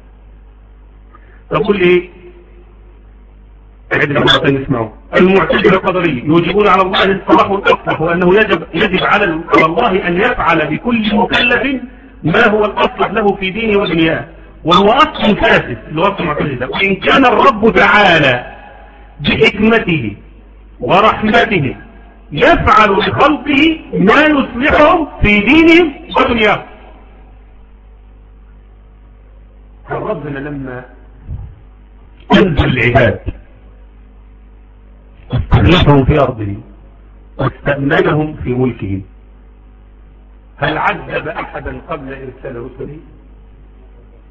تقول ايه؟ عدنا مرة نسمعه. المعتزلة القدرية يوجبون على الله الصلاح والأصلح، وأنه يجب, يجب على الله أن يفعل بكل مكلف ما هو الأصلح له في دينه ودنياه، وهو أصل فاسد لوصف المعتزلة. وإن كان الرب تعالى بحكمته ورحمته يفعل لخلقه ما يصلحهم في دينهم ودنياهم. ربنا لما أنزل العباد واستخلفهم في أرضه واستأمنهم في ملكه، هل عذب أحدا قبل إرسال رسله؟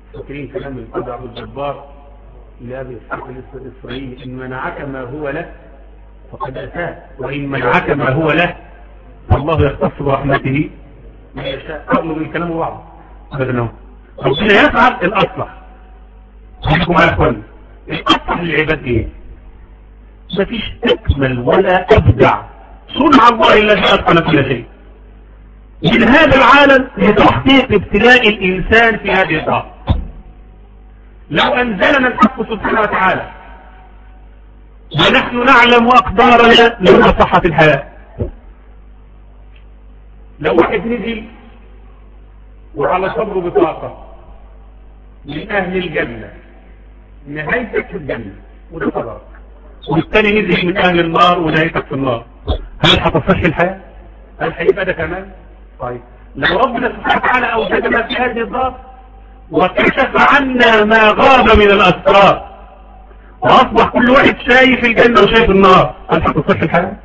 فاكرين كلام القاضي عبد الجبار لأبي إسحاق الإسرائيلي إن منعك ما هو له فقد أتاه وإن منعك ما هو له فالله يختص برحمته ما يشاء. قبلوا من الكلام بعض أبدا ربنا يفعل الأصلح. خليكم على أخواني الأصلح للعباد إيه؟ مفيش أكمل ولا أبدع صنع الله الذي أتقن كل شيء من هذا العالم لتحقيق ابتلاء الإنسان في هذه الدار. لو أنزلنا الحق سبحانه وتعالى ونحن نعلم أقدارنا لمصلحة الحياة. لو واحد نزل وعلى صدره بطاقة من أهل الجنة نهايتك في الجنة وده قدرك، والثاني نزل من أهل النار ونهايتك في النار، هل هتصح الحياة؟ هل هيبقى ده كمان؟ طيب لو ربنا سبحانه وتعالى أوجدنا في هذه الدار وكشف عنا ما غاب من الأسرار وأصبح كل واحد شايف الجنة وشايف النار، هل هتصح الحياة؟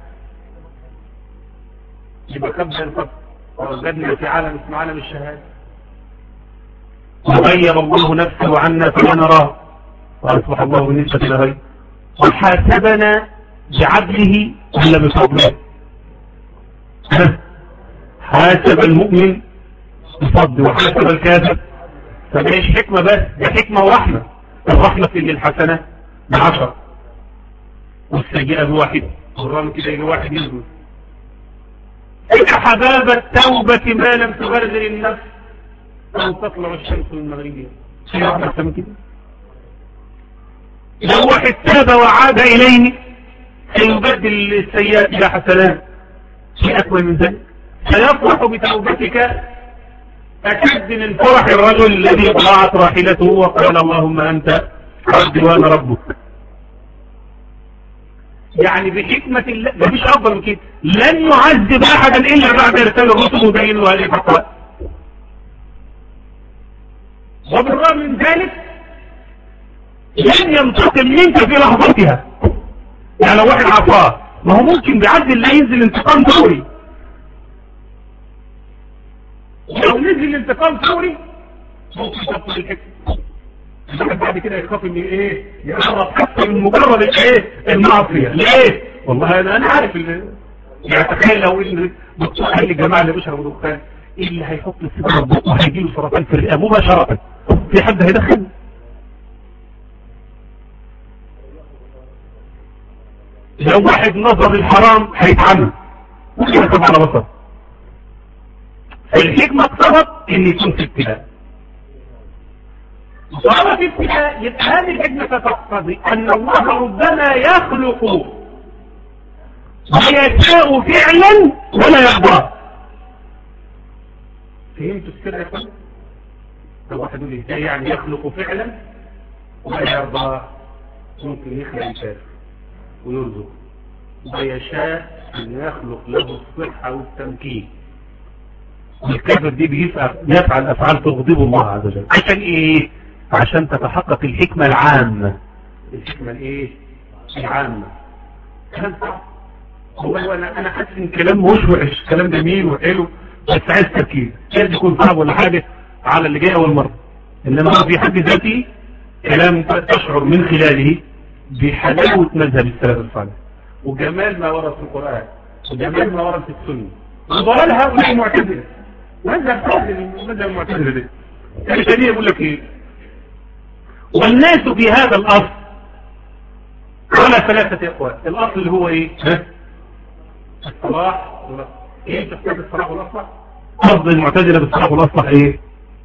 يبقى كبدا الفضل ووجدنا في عالم اسمه عالم الشهادة وغير الله نفسه عنا فلا نراه وأصبح الله بالنسبة لغيره وحاسبنا بعدله ولا بفضله. حاسب المؤمن بفضل وحاسب الكافر. فماش حكمة بس ده حكمة ورحمة. الرحمة في الحسنة بعشر والسيئة بواحد والرحمة كده يجي واحد يزول. إن حباب التوبة ما لم تغرغر النفس أو تطلع الشمس من مغربها. شيء أحسن من كده. لو واحد تاب وعاد إليه سيبدل السيئات إلى حسنات. شيء أكبر من ذلك. سيفرح بتوبتك أكد من فرح الرجل الذي ضاعت راحلته وقال اللهم أنت عبدي وأنا ربك. يعني بحكمة الله مفيش أفضل من كده. لن يعذب أحدا إلا بعد إرسال الرسل وبين له هذه الحقائق. وبالرغم من ذلك لن ينتقم منك في لحظتها. يعني لو واحد عصاه ما هو ممكن بعد الله ينزل انتقام فوري. لو نزل الانتقام فوري ممكن تبطل الحكمة. الواحد بعد كده يخاف ان ايه يقرب حتى من مجرد الايه المعصية. ليه؟ والله انا انا عارف يعني تخيل لو ان دكتور قال للجماعه اللي بيشربوا دخان ايه اللي هيحط السيجاره في بطنه هيجي له سرطان في الرئه مباشره. في حد هيدخن؟ لو واحد نظر الحرام هيتعمل ممكن يكتب على بصر. الحكمة اقتضت ان يكون في ابتلاء. طالما في ابتلاء يبقى هذه الحكمة تقتضي ان الله ربما يخلق ويشاء فعلا ولا يرضى. فهمتوا السر يا اخوان؟ لو واحد يقول ازاي يعني يخلق فعلا ولا يرضى؟ ممكن يخلق الكافر ويرزق ويشاء ان يخلق له الصحة والتمكين. والكافر دي بيفعل يفعل افعال تغضب الله عز وجل. عشان ايه؟ عشان تتحقق الحكمة العامة. الحكمة الايه؟ العامة. كلام صح. هو انا انا حاسس ان كلام مش وحش، كلام جميل وحلو بس عايز تركيز. لازم يكون صعب ولا حاجة على اللي جاي اول مرة. انما هو في حد ذاته كلام تشعر من خلاله بحلاوة مذهب السلف الصالح وجمال ما ورد في القرآن وجمال ما ورد في السنة وضلال هؤلاء المعتزلة. مذهب صالح مذهب المعتزلة ده يعني شديد يقول لك ايه؟ والناس في هذا الأصل على ثلاثة أقوال. الأصل اللي هو ايه؟ ها؟ الصلاح والأصلاح. ايه تحتاج الصلاح والأصلاح؟ قصد المعتزلة بالصلاح والأصلاح ايه؟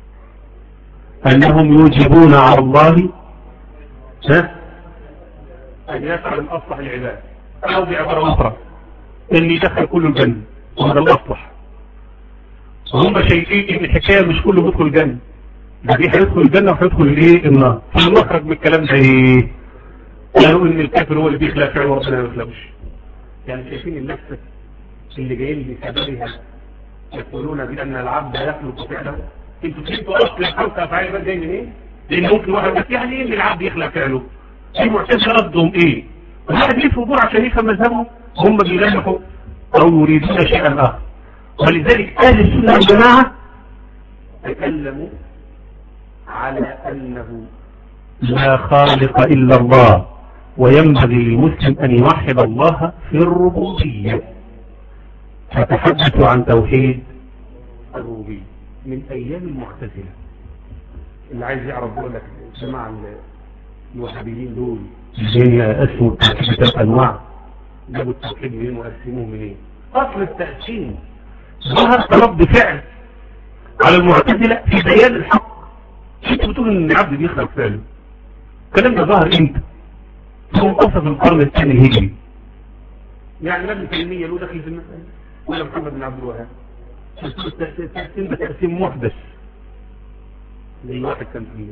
أنهم يوجبون على الله ها؟ أن يفعل الأصلح للعباد أو بعبارة أخرى أن يدخل كل الجنة وهذا الأصلح. وهم شايفين ان الحكاية مش كله بيدخل الجنة، ده دي هيدخل الجنة وهيدخل الايه النار. فالمخرج من الكلام ده ايه؟ قالوا ان الكافر هو اللي بيخلق فعله وربنا ما يخلقوش. يعني شايفين اللفة اللي جايين بسببها يقولون بأن العبد يخلق فعله. انتوا فهمتوا اصل الخلق افعال العباد جاي من ايه؟ لان ممكن واحد بس يعني ايه ان العبد يخلق فعله؟ في معتزله قصدهم ايه؟ واحد ليه فضول عشان يفهم مذهبهم هم بيلمحوا او يريدون شيئا اخر. ولذلك اهل السنه والجماعه تكلموا على أنه لا خالق إلا الله، وينبغي للمسلم أن يوحد الله في الربوبية. فتحدثوا عن توحيد الربوبية من أيام المعتزلة. اللي عايز يعرف بيقول لك جماعة الوهابيين دول اللي قسموا التوحيد ثلاث أنواع، جابوا التوحيد منين وقسموه منين؟ أصل التقسيم ظهر كرد فعل على المعتزلة في بيان الحق. انتوا بتقولوا ان العبد بيخلق فعله، الكلام ده ظهر امتى؟ في منتصف القرن الثاني الهجري. يعني ابن تيمية له دخل في المسألة ولا محمد بن عبد الوهاب؟ التقسيم ده تقسيم محدث. زي واحد كان في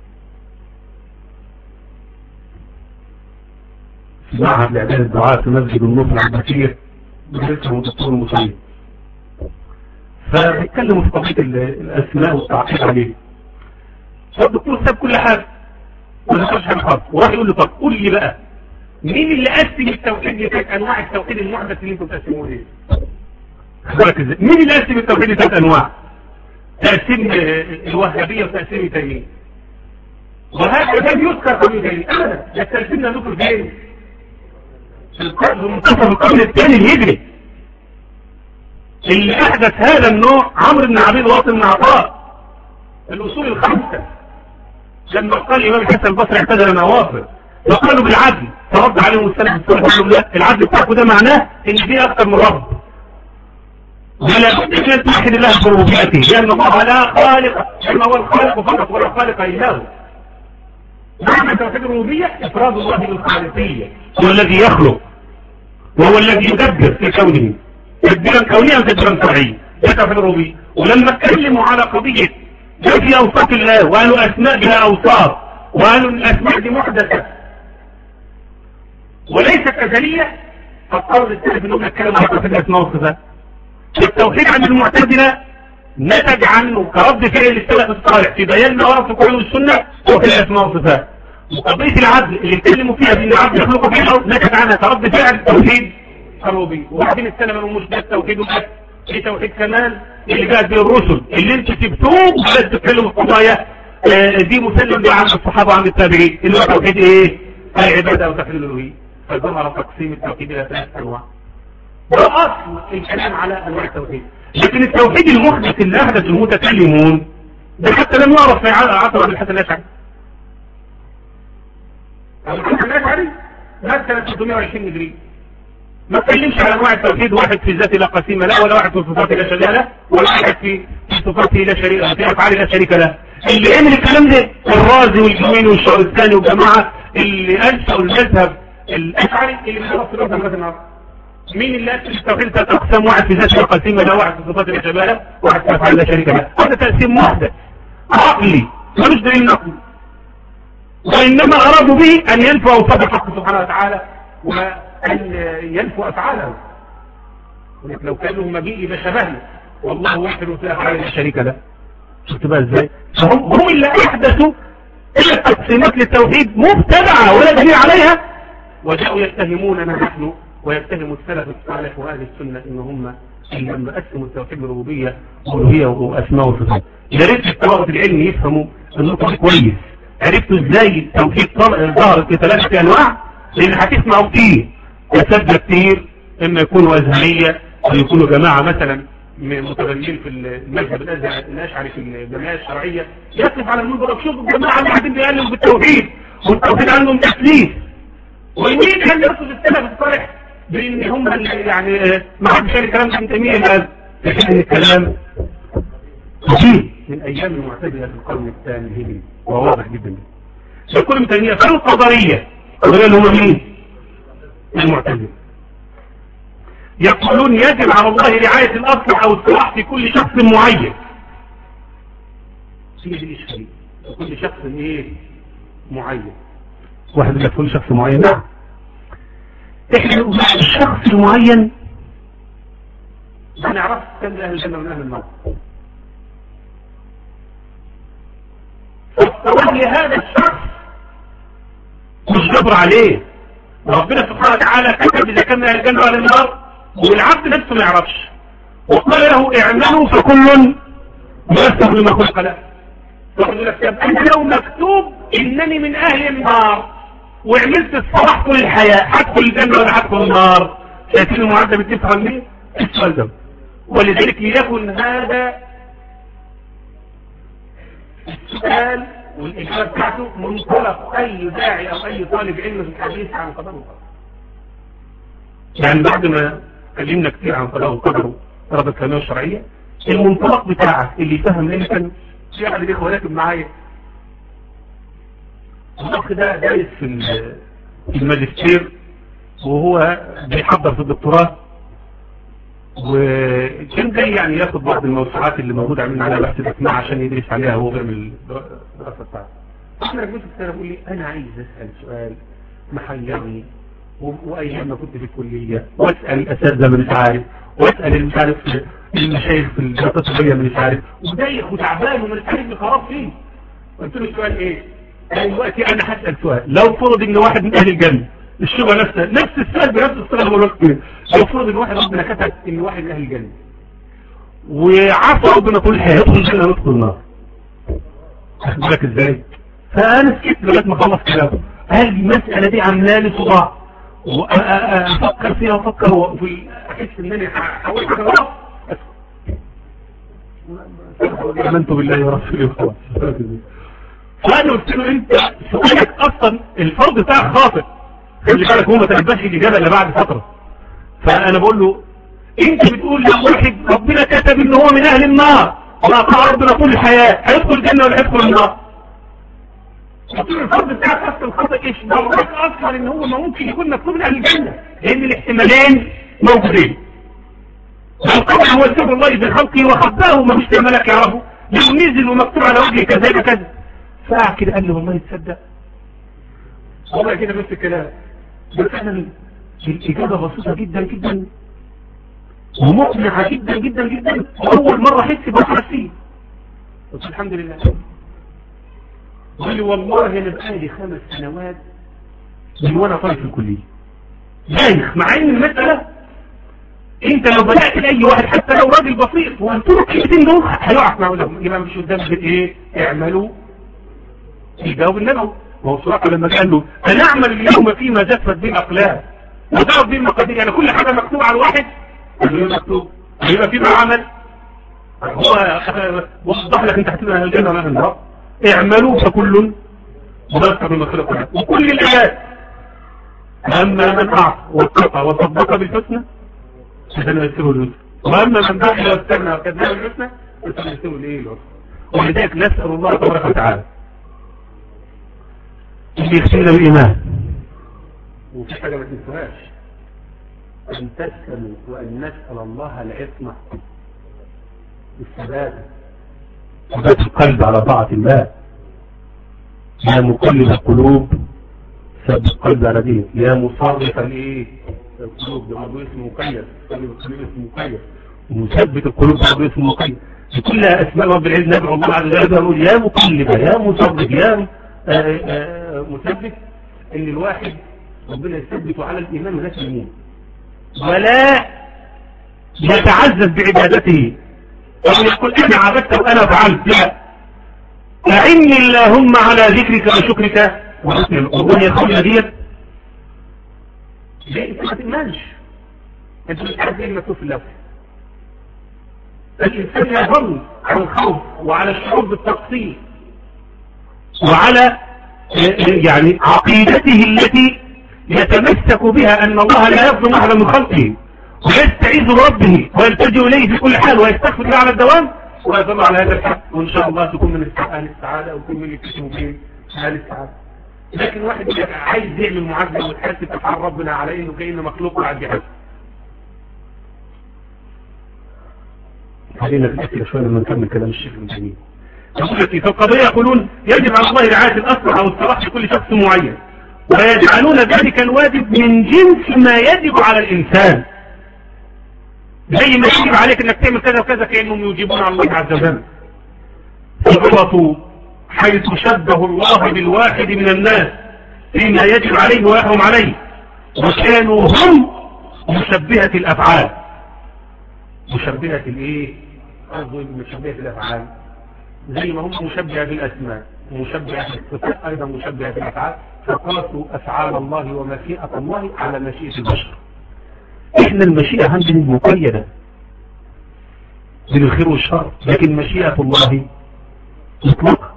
معهد لإعداد الدعاء في مسجد النصر العباسية باسمه الدكتور المصري، فبيتكلموا في قضية الأسماء والتعقيد عليه. فالدكتور ساب كل حاجة ما ذكرش حاجة خالص، وراح يقول له طب قول لي بقى مين اللي قسم التوحيد لثلاث أنواع التوحيد المحدث اللي انتم بتقسموه ايه؟ خبرك ازاي؟ مين اللي قسم التوحيد لثلاث أنواع؟ تقسيم الوهابية وتقسيم تيمية. وهذا لم يذكر قبل تيمية أبدا، ده تقسيمنا ذكر فين؟ في منتصف القرن الثاني الهجري. اللي أحدث هذا النوع عمرو بن عبيد واصل بن عطاء الأصول الخمسة، لما قال الإمام الحسن البصري اعتزل النوافل فقالوا بالعدل، فرد عليهم السلف الصالح قالوا لا، العدل بتاعكم ده معناه ان في اكثر من رب، ولا بد ان توحد الله بربوبيته، لان الله لا خالق كما هو الخالق فقط ولا خالق الا هو. معنى توحيد الربوبيه افراد الله بالخالقيه، هو الذي يخلق وهو الذي يدبر في كونه تدبيرا كونيا وتدبيرا شرعيا، ده توحيد الربوبيه. ولما اتكلموا على قضيه ده في اوصاف الله وقالوا اسماء بها اوصاف وقالوا ان الاسماء دي محدثه وليست أزلية، فالقول الثالث انهم يتكلموا عن توحيد الاسماء والصفات. التوحيد عند المعتزلة نتج عنه كرد فعل للسلف الصالح في بيان نواقض القرآن والسنة توحيد الاسماء والصفات. وقضية العدل اللي اتكلموا فيها بان العبد يخلق فيها نتج عنها كرد فعل توحيد الربوبية. وبعدين السلف قالوا مش ده التوحيد وبس، في توحيد كمان اللي جاءت به الرسل اللي انتوا سبتوه وبس تتكلموا في قضايا دي مسلم بها عن الصحابة وعن التابعين اللي هو توحيد ايه؟ العبادة او توحيد الالوهية. فظهر تقسيم التوحيد الى ثلاث انواع. ده اصل الكلام على انواع التوحيد. لكن التوحيد المحدث اللي احدث المتكلمون ده حتى لم يعرف في عصر الحسن الاشعري. الحسن الاشعري مات سنة ستمائة وعشرين هجري، ما اتكلمش على انواع التوحيد، واحد في الذات لا قسيم له، ولا واحد في صفاته لا شريك له، ولا واحد في صفاته لا شريك له، في افعاله لا شريك له. اللي عمل الكلام ده الرازي والجميل والشعرستاني والجماعه اللي انشأوا المذهب الاشعري اللي بيعرف في الوقت مثلا النهارده. مين اللي اسس التوحيد ثلاث اقسام؟ واحد في ذات القسيمه له، واحد في صفات لا شبيه له، واحد في افعال لا شريك له. هذا تقسيم محدث عقلي ملوش دليل نقلي، وانما ارادوا به ان ينفوا اوصاف الحق سبحانه وتعالى وان ينفوا افعاله. لو كانوا مجيء بشبهه والله واحد في افعال لا شريك له. شفت بقى ازاي؟ فهم هم اللي احدثوا التقسيمات للتوحيد مبتدعه ولا دليل عليها، وجاءوا يتهموننا نحن ويتهموا السلف الصالح واهل السنه ان هم لما قسموا التوحيد بالربوبيه والالوهيه واسماء وصفات. يا ريت الطلبه العلم يفهموا النقطه كويس. عرفتوا ازاي التوحيد ظهر في ثلاثه انواع؟ لان هتسمعوا كتير اساتذه كتير اما يكونوا ازهريه او يكونوا جماعه مثلا متبنين في المذهب الاشعري في الجمعيه الشرعيه يصف على المنبر شوفوا الجماعه اللي قاعدين بيقلوا بالتوحيد والتوحيد عندهم تسليس. ومين كان يقصد السلف الصالح بان هم يعني ما حدش قال الكلام ده من تيميه الان، لكن الكلام قديم من ايام المعتزله في القرن الثاني الهجري وهو واضح جدا. يقول ابن تيميه كانوا القدريه، القدريه اللي هم مين؟ المعتزله. يقولون يجب على الله رعاية الأصلح أو الصلاح في كل شخص معين. سيدي الإشكالي كل شخص إيه معين. واحد يقول كل شخص معين. نعم إحنا نقول الشخص المعين ما نعرف كم أهل الجنة من أهل النار. فالصلاح لهذا الشخص مش جبر عليه. ربنا سبحانه وتعالى كتب إذا كان أهل الجنة وأهل النار والعبد نفسه ما يعرفش، وقال له اعملوا فكل ميسر لما خلق له. يقول لك طب انا لو مكتوب انني من اهل النار وعملت الصلاح طول الحياه هدخل الجنه ولا هدخل النار؟ شايفين المعادله بتفهم ليه؟ السؤال ده. ولذلك ليكن هذا السؤال والاجابه بتاعته منطلق اي داعي او اي طالب علم في الحديث عن قضاء القدر. يعني بعد ما اتكلمنا كتير عن قضاء القدر ورد الكلمه الشرعيه، المنطلق بتاعك اللي فهم لان كان في احد الاخوه راكب معايا الاخ ده دارس في الماجستير وهو بيحضر في الدكتوراه، وكان جاي يعني ياخد بعض الموسوعات اللي موجوده عاملين عليها بحث الاسماء عشان يدرس عليها هو بيعمل الدراسه بتاعته. احنا رجعت في السنه بقول لي انا عايز اسال سؤال محيرني، وايام ما كنت في الكليه واسال الاساتذه من مش عارف، واسال اللي مش عارف المشايخ في الدراسات الطبيه من مش عارف، ودايخ وتعبان ومش عارف بخراب فيه. قلت له السؤال ايه؟ قال دلوقتي انا هسال سؤال، لو فرض ان واحد من اهل الجنه الشبهه نفسها نفس السؤال بنفس الصيغه اللي بقولها كده، لو فرض ان واحد ربنا كتب ان واحد من اهل الجنه وعصى ربنا طول الحياه يدخل الجنه ويدخل النار، واخد بالك ازاي؟ فانا سكت لغايه ما خلص كلامه. هل المساله دي عامله لي صداع وافكر فيها وافكر وفي احس ان انا حاولت اجاوب امنت بالله ورسوله وخلاص. فانا قلت له انت سؤالك اصلا الفرض بتاعك خاطئ، خلي بالك هو ما تنبهش الاجابه الا بعد فتره. فانا بقول له انت بتقول لو واحد ربنا كتب ان هو من اهل النار واطاع ربنا طول الحياه هيدخل الجنه ولا هيدخل النار؟ قلت له الفرض بتاعك اصلا خاطئ. ايش ضرورك اصلا ان هو ما ممكن يكون مكتوب من اهل الجنه؟ لان الاحتمالين موجودين. القدر هو سر الله في خلقه وخباه ما فيش ملك يعرفه، لو نزل ومكتوب على وجهه كذا كذا. ساعة كده قال لي والله تصدق والله كده بس الكلام، بس احنا الإجابة بسيطة جدا جدا ومقنعة جدا جدا جدا، وأول مرة أحس بنفسي. قلت الحمد لله. قال لي والله أنا بقالي خمس سنوات من وأنا طالب في الكلية دايخ، مع إن المسألة أنت لو بدأت لأي واحد حتى لو راجل بسيط وقلت له كلمتين دول هيقع معهم، يبقى مش قدامك إيه؟ اعملوا يجاوب النبي. وهو صراحة لما قال له أنا أعمل اليوم فيما جفت به الأقلام وضرب به المقادير، يعني كل حاجة مكتوب على الواحد مكتوب هيبقى فيما عمل. هو وضح لك أنت هتبقى أهل الجنة ولا أهل النار، اعملوا فكل مباشر بما خلق له. وكل الآيات أما من أعطى واتقى وصدق بالحسنى فسنيسره لليسرى، وأما من بخل واستغنى وكذب بالحسنى فسنيسره للعسرى. ولذلك نسأل الله تبارك وتعالى اللي يختمنا بالإيمان. وفي حاجة ما تنسوهاش، أن تسألوا وأن نسأل الله العصمة الثبات، ثبات القلب على طاعة الله. يا مقلب القلوب ثبت القلب على دينك، يا مصرف الايه القلوب، ده موضوع اسمه مقيد، قلب القلوب اسمه مقيد، ومثبت القلوب موضوع اسمه مقيد. بكل اسماء رب العزة ندعو الله عز وجل ونقول يا مقلب يا مصرف يا آآ آآ مثبت، ان الواحد ربنا يثبته على الايمان من اليمين ولا يتعزز بعبادته او يقول انا عبدت وانا فعلت، لا، اعني اللهم على ذكرك وشكرك وحسن العبودية. يا اخواني ديت ليه انت ما تؤمنش؟ انت مش عارف ايه المكتوب في اللوح. الانسان يظل على الخوف وعلى الشعور بالتقصير وعلى يعني عقيدته التي يتمسك بها أن الله لا يظلم أحدا من خلقه، ويستعيذ بربه ويلتجئ إليه في كل حال ويستغفر له على الدوام، ويظل على هذا الحق، وإن شاء الله تكون من أهل السعادة وتكون من يكتشفوا فيه أهل السعادة. لكن واحد عايز يعمل معادلة وتحسب أفعال ربنا على إنه كأنه مخلوق وعد بحسب. خلينا نتأكد شوية لما نكمل كلام الشيخ ابن تيمية. يقول في القضية يقولون يجب على الله رعاية الأصلح أو الصلاح لكل شخص معين، ويجعلون ذلك الواجب من جنس ما يجب على الإنسان، زي ما يجب عليك أنك تعمل كذا وكذا كأنهم يجيبون على الله عز وجل. فغلطوا حيث شبه الله بالواحد من الناس فيما يجب عليه ويحرم عليه، وكانوا هم مشبهة الأفعال. مشبهة الإيه؟ قصدوا مشبهة الأفعال زي ما هم مشبهة بالأسماء ومشبهة بالصفات أيضا مشبهة بالأفعال، فقاسوا أفعال الله ومشيئة الله على مشيئة البشر. إحنا المشيئة عندنا مقيدة بالخير والشر، لكن مشيئة الله مطلقة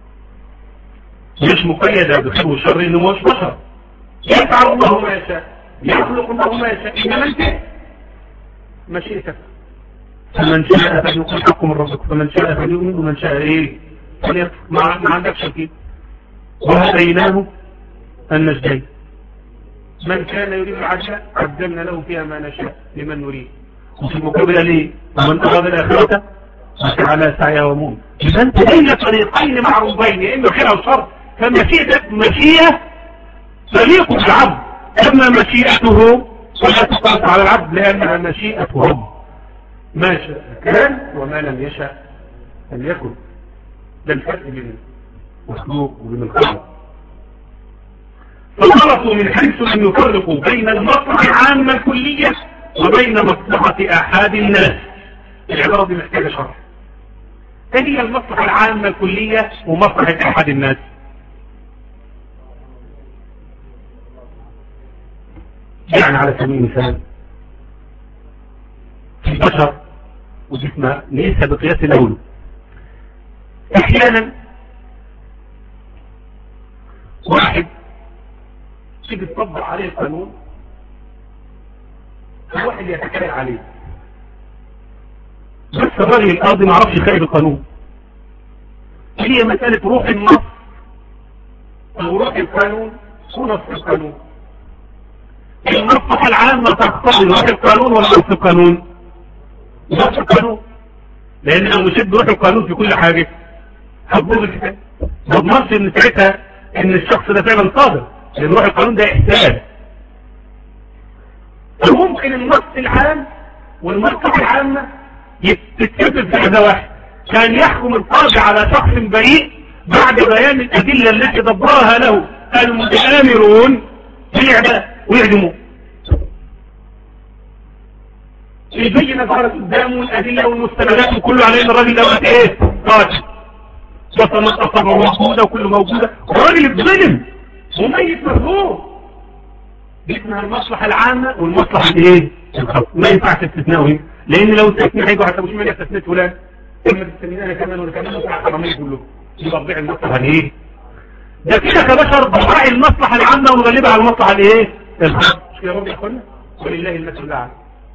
مش مقيدة بالخير والشر، إنه مش بشر. يفعل الله ما يشاء، يخلق الله ما يشاء، إنما أنت مشيئتك. فمن شاء فليقل حق من ربك، فمن شاء فليؤمن، ومن شاء ايه فليكفر. ما ما عندكش كده. وهديناه النجدين، من كان يريد العجلة قدمنا له فيها ما نشاء لمن نريد، وفي المقابل ليه ومن أراد الآخرة على سعيها ومؤمن. إذا أنت بين طريقين معروفين، يا إما خير أو شر، فمشيئتك مشيئة تليق بالعبد، أما مشيئته فلا تقاس على العبد لأنها مشيئة رب، ما شاء كان وما لم يشاء لم يكن. ده الفرق بين المخلوق وبين الخالق. فغلطوا من حيث لم يفرقوا بين المصلحة العامة الكلية وبين مصلحة أحد الناس. العبارة دي محتاجة شرح. ايه هي المصلحة العامة الكلية ومصلحة أحد الناس؟ يعني على سبيل المثال البشر وجسمها ليس بقياس الأول. احيانا واحد تيجي تطبق عليه القانون، واحد يتكلم عليه، بس الراجل القاضي ما عرفش خارج القانون. هي مسألة روح النص او روح القانون ونص القانون. المصلحة العامة تقتضي روح القانون ولا نص القانون؟ نص القانون، لان لو مشيت بروح القانون في كل حاجة هتبوظ الكتاب. ما تضمنش ان ساعتها ان الشخص ده فعلا صادق، لان روح القانون ده احسان. فممكن النص العام والمصلحة العامة تتكتب في هذا واحد. كان يحكم القاضي على شخص بريء بعد بيان الأدلة التي دبرها له المتآمرون بالإعدام ويعدموه. يبين الظاهرة قدامه الأدلة والمستندات وكله على ان الراجل ده وقت ايه؟ قاتل. بصمت أصابه موجودة وكله موجودة، والراجل اتظلم وميت مظلوم. دي اسمها المصلحة العامة والمصلحة الايه؟ الخاصة. ما ينفعش استثناء، لان لو استثناء هيجوا حتى مش من استثناء فلان اما تستثنينا كمان ولا كمان ولا حرامين كلهم. يبقى تضيع المصلحة الايه؟ ده كده كبشر بنراعي المصلحة العامة ونغلبها على المصلحة الايه؟ الخاصة. مش كده يا رب يا اخوانا؟ ولله المثل الاعلى.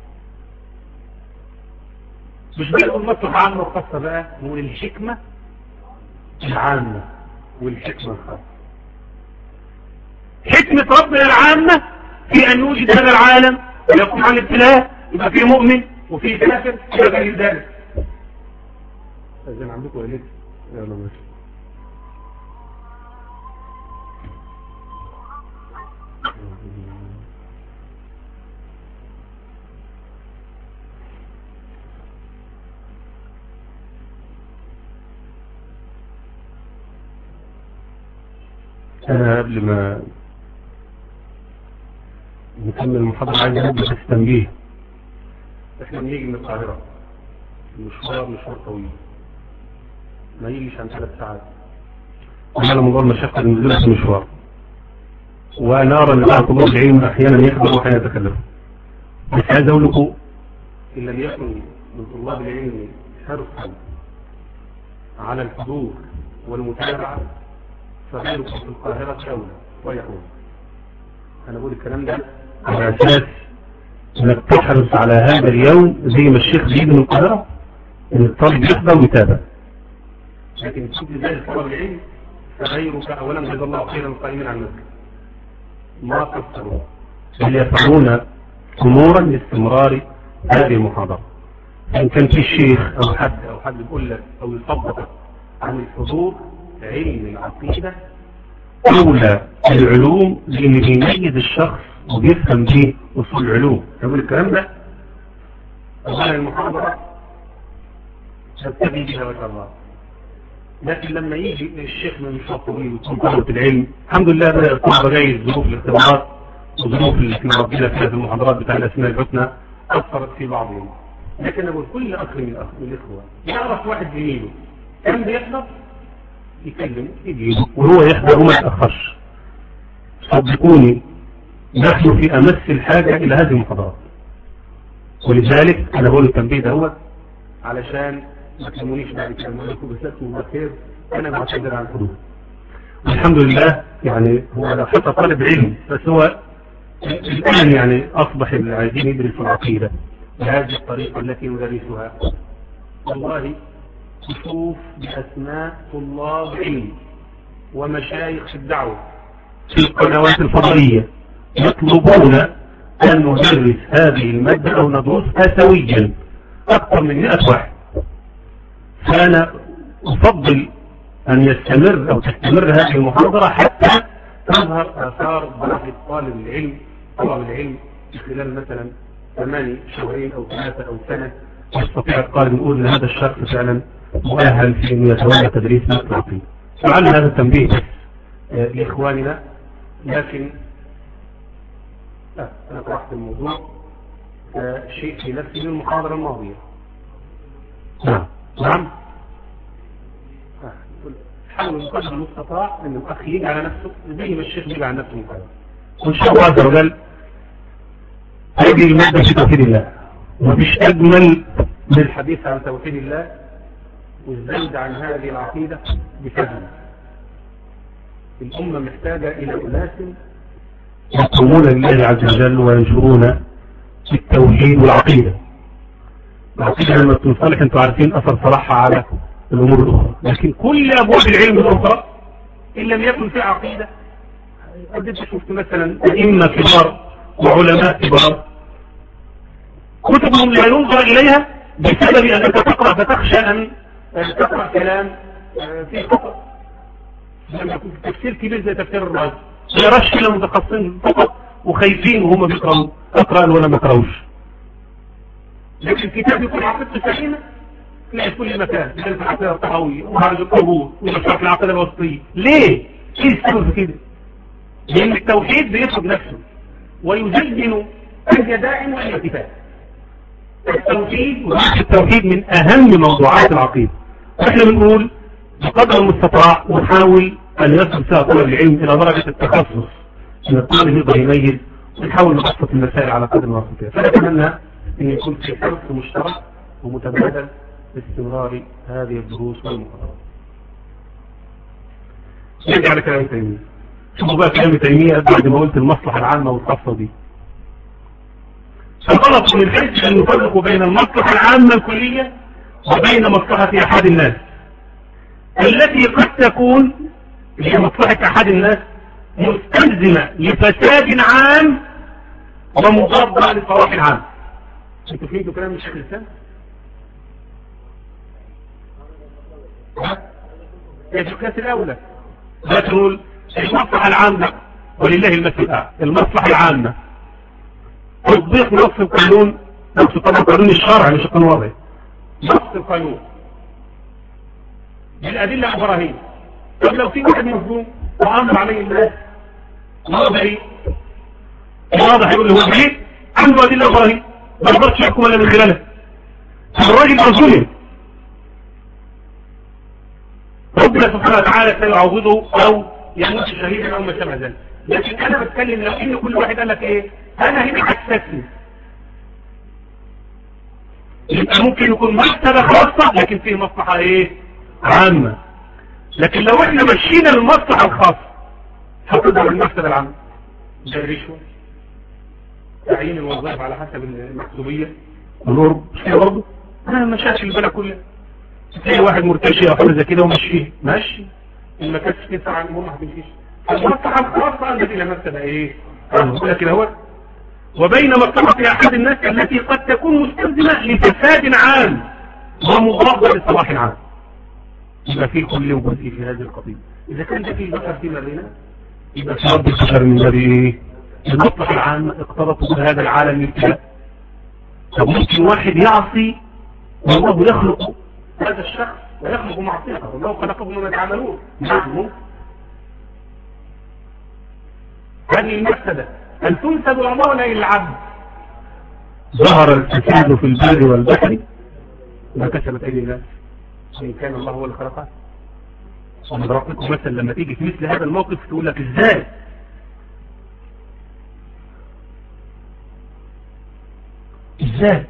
مش بقى المصلحة العامة والخاصة، بقى نقول الحكمة العامة والحكمة الخاصة. حكمة ربنا العامة في أن يوجد هذا العالم ويقوم عن الابتلاء، يبقى فيه مؤمن وفيه كافر يبقى فيه ذلك. أذن عندكم ولا لسه؟ يلا ماشي. أنا قبل ما نكمل المحاضرة عايز نبدأ التنبيه. احنا بنيجي من القاهرة، المشوار مشوار طويل، ما يجيش عن ثلاث ساعات. وعلى موضوع المشقة النزول في المشوار، وأنا أرى أن بعض طلاب العلم أحيانا يحضر وأحيانا يتكلم. بس عايز أقول لكم إن لم يكن من طلاب العلم حرصا على الحضور والمتابعة فغيركم في القاهرة شاولة ويحوز. أنا بقول الكلام ده على أساس أنك تحرص على هذا اليوم زي ما الشيخ بيجي من القاهرة أن الطالب يحضر ويتابع. لكن كل ذلك طلب العلم فغيرك أولا جزا الله خيرا القائمين على المسجد ما قصروا بل يفعلون أمورا لاستمرار هذه المحاضرة. إن كان في الشيخ أو حد أو حد يقول لك أو يطبق عن الحضور علم العقيدة أولى العلوم، لأن بيميز الشخص وبيفهم به أصول العلوم. يقول الكلام ده أولا المحاضرة تبتغي بها وجه الله. لكن لما يجي الشيخ من الشاطبي ويكون طلبة العلم الحمد لله بدأ الطلبة جاي ظروف الاختبارات وظروف اللي احنا ربنا فيها في المحاضرات بتاع الأسماء الحسنى أثرت في بعضهم. لكن أقول كل أخ من الأخ من الإخوة يعرف واحد زميله كان بيحضر يكلم يجيبه وهو يحضر وما يتأخرش. صدقوني نحن في أمس الحاجة إلى هذه المحاضرات، ولذلك أنا بقول التنبيه ده علشان ما تلمونيش بعد كده ما لكم بساتكم بخير. أنا معتذر عن الحضور والحمد لله. يعني هو لو حتى طالب علم بس هو الآن يعني أصبح اللي عايزين يدرسوا العقيدة بهذه الطريقة التي ندرسها. والله تشوف بأسماء طلاب علم ومشايخ في الدعوة في القنوات الفضائية يطلبون أن ندرس هذه المادة أو ندرسها سويا أكثر من مئة واحد. فأنا أفضل أن يستمر أو تستمر هذه المحاضرة حتى تظهر آثار بركة طالب العلم طلب العلم في خلال مثلا ثماني شهرين أو ثلاثة أو سنة، يستطيع الطالب يقول أن هذا الشخص فعلا مؤهل في أن يتولى تدريس مادة العقيدة. لعل هذا التنبيه بس لإخواننا، لكن لا أنا طرحت الموضوع شيء في نفسي من المحاضرة الماضية. نعم نعم حاول بقدر المستطاع أن الأخ يجي على نفسه زي ما الشيخ يجي على نفسه مقابل، وإن شاء الله عز وجل هذه المادة في توحيد الله. ومفيش أجمل من الحديث عن توحيد الله والزيد عن هذه العقيدة بفهم. الأمة محتاجة إلى أناس يقومون لله عز وجل وينشرون التوحيد والعقيدة. العقيدة لما تنصلح انتوا عارفين أثر صلاحها على الأمور الأخرى، لكن كل أبواب العلم الأخرى إن لم يكن في عقيدة. قد شفت مثلا أئمة كبار وعلماء كبار كتبهم لا ينظر إليها بسبب أنك تقرأ فتخشى أن تقرأ كلام فيه خطأ. لما يكون في تفسير كبير زي تفسير الرازي يرش كلا متخصصين فقط وخايفين وهم بيقرأوا أقرأ ولا ما يقرأوش. لكن الكتاب يكون عقيدته سليمة تلاقي في كل مكان، مثل في العقيدة الطحاوية ومعرض القبور ومشروع في العقيدة الوسطية. ليه؟ ايه السبب في كده؟ لأن التوحيد بيفرض نفسه ويزين أي داعم وأي كتاب. التوحيد والتوحيد من أهم موضوعات العقيدة. احنا بنقول بقدر المستطاع نحاول أن يصل فيها طالب العلم إلى درجة التخصص أن الطالب يقدر يميز، ونحاول نبسط المسائل على قدر ما نستطيع. فنتمنى أن يكون في حرص مشترك ومتبادل باستمرار هذه الدروس والمحاضرات. نرجع لكلام تيمية. شوفوا بقى كلام تيمية بعد ما قلت المصلحة العامة والخاصة دي. فغلط من حيث أن نفرق بين المصلحة العامة الكلية وبين مصلحة أحد الناس التي قد تكون هي مصلحة أحد الناس مستلزمة لفساد عام ومضادة للصلاح العام. انتوا فهمتوا كلام الشيخ الإسلام؟ هي في القياس الأولى لا تقول المصلحة العامة ولله المثل الأعلى. المصلحة العامة تطبيق نص القانون، نص طبعا قانون الشرع مش القانون الوضعي، نص القانون بالأدلة البراهين. طب لو في واحد مظلوم وأمر عليه الناس واضح ايه؟ واضح يقول له هو ايه؟ عنده أدلة براهين ما يقدرش يحكم الا من خلالها. الراجل مظلوم ربنا سبحانه وتعالى سيعوضه او يموت شهيدا او ما شابه ذلك. لكن انا بتكلم لو ان كل واحد قال لك ايه انا هنا هستثني، يبقى ممكن يكون مكتبه خاصه لكن فيه مصلحه ايه عامه. لكن لو احنا مشينا للمصلحه الخاصه هتظهر المكتبه العامه زي الرشوه، تعيين الوظائف على حسب المحسوبيه، القرب مش كده برضه؟ انا ما شاءش البلد كلها تلاقي واحد مرتشي او حاجه زي كده ومشيه ماشي، ما كانتش تسعى عن هم ما هتمشيش. المصلحه الخاصه التي الى مكتبه ايه؟ اقول لك هو وبين مصلحه احد الناس التي قد تكون مستلزمه لفساد عام ومضاده لصلاح عام. يبقى في كل وجزء في هذه القضيه. اذا كان ده في بشر فيما بيننا يبقى في رب البشر من باب ايه؟ المصلحه العامه اقتضت بهذا العالم الابتلاء. طب ممكن واحد يعصي والله يخلق هذا الشخص ويخلق معصيته والله خلقهم وما يتعاملون معهم. هذه المفسدة أن تنسب الله ولا للعبد. ظهر الفساد في البر والبحر ما كسبت أيدي الناس إن كان الله هو اللي خلقها. ومدركتكم مثلا لما تيجي في مثل هذا الموقف تقول لك ازاي ازاي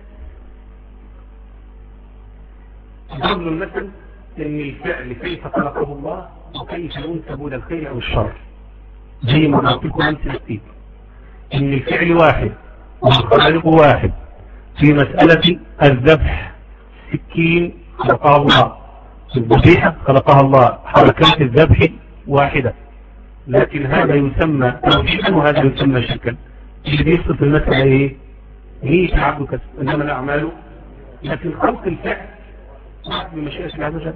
ضرب له المثل ان الفعل كيف خلقه الله وكيف ينسب الى الخير او الشر، زي ما قلت لكم امثله كتير ان الفعل واحد والخالق واحد. في مسألة الذبح سكين خلقها الله، الذبيحة خلقها الله، حركات الذبح واحدة، لكن هذا يسمى توحيدا وهذا يسمى شركا. اللي بيفصل في المسألة ايه؟ هي عبد كسب، انما الاعمال لكن خلق الفعل بمشيئة الله عز وجل.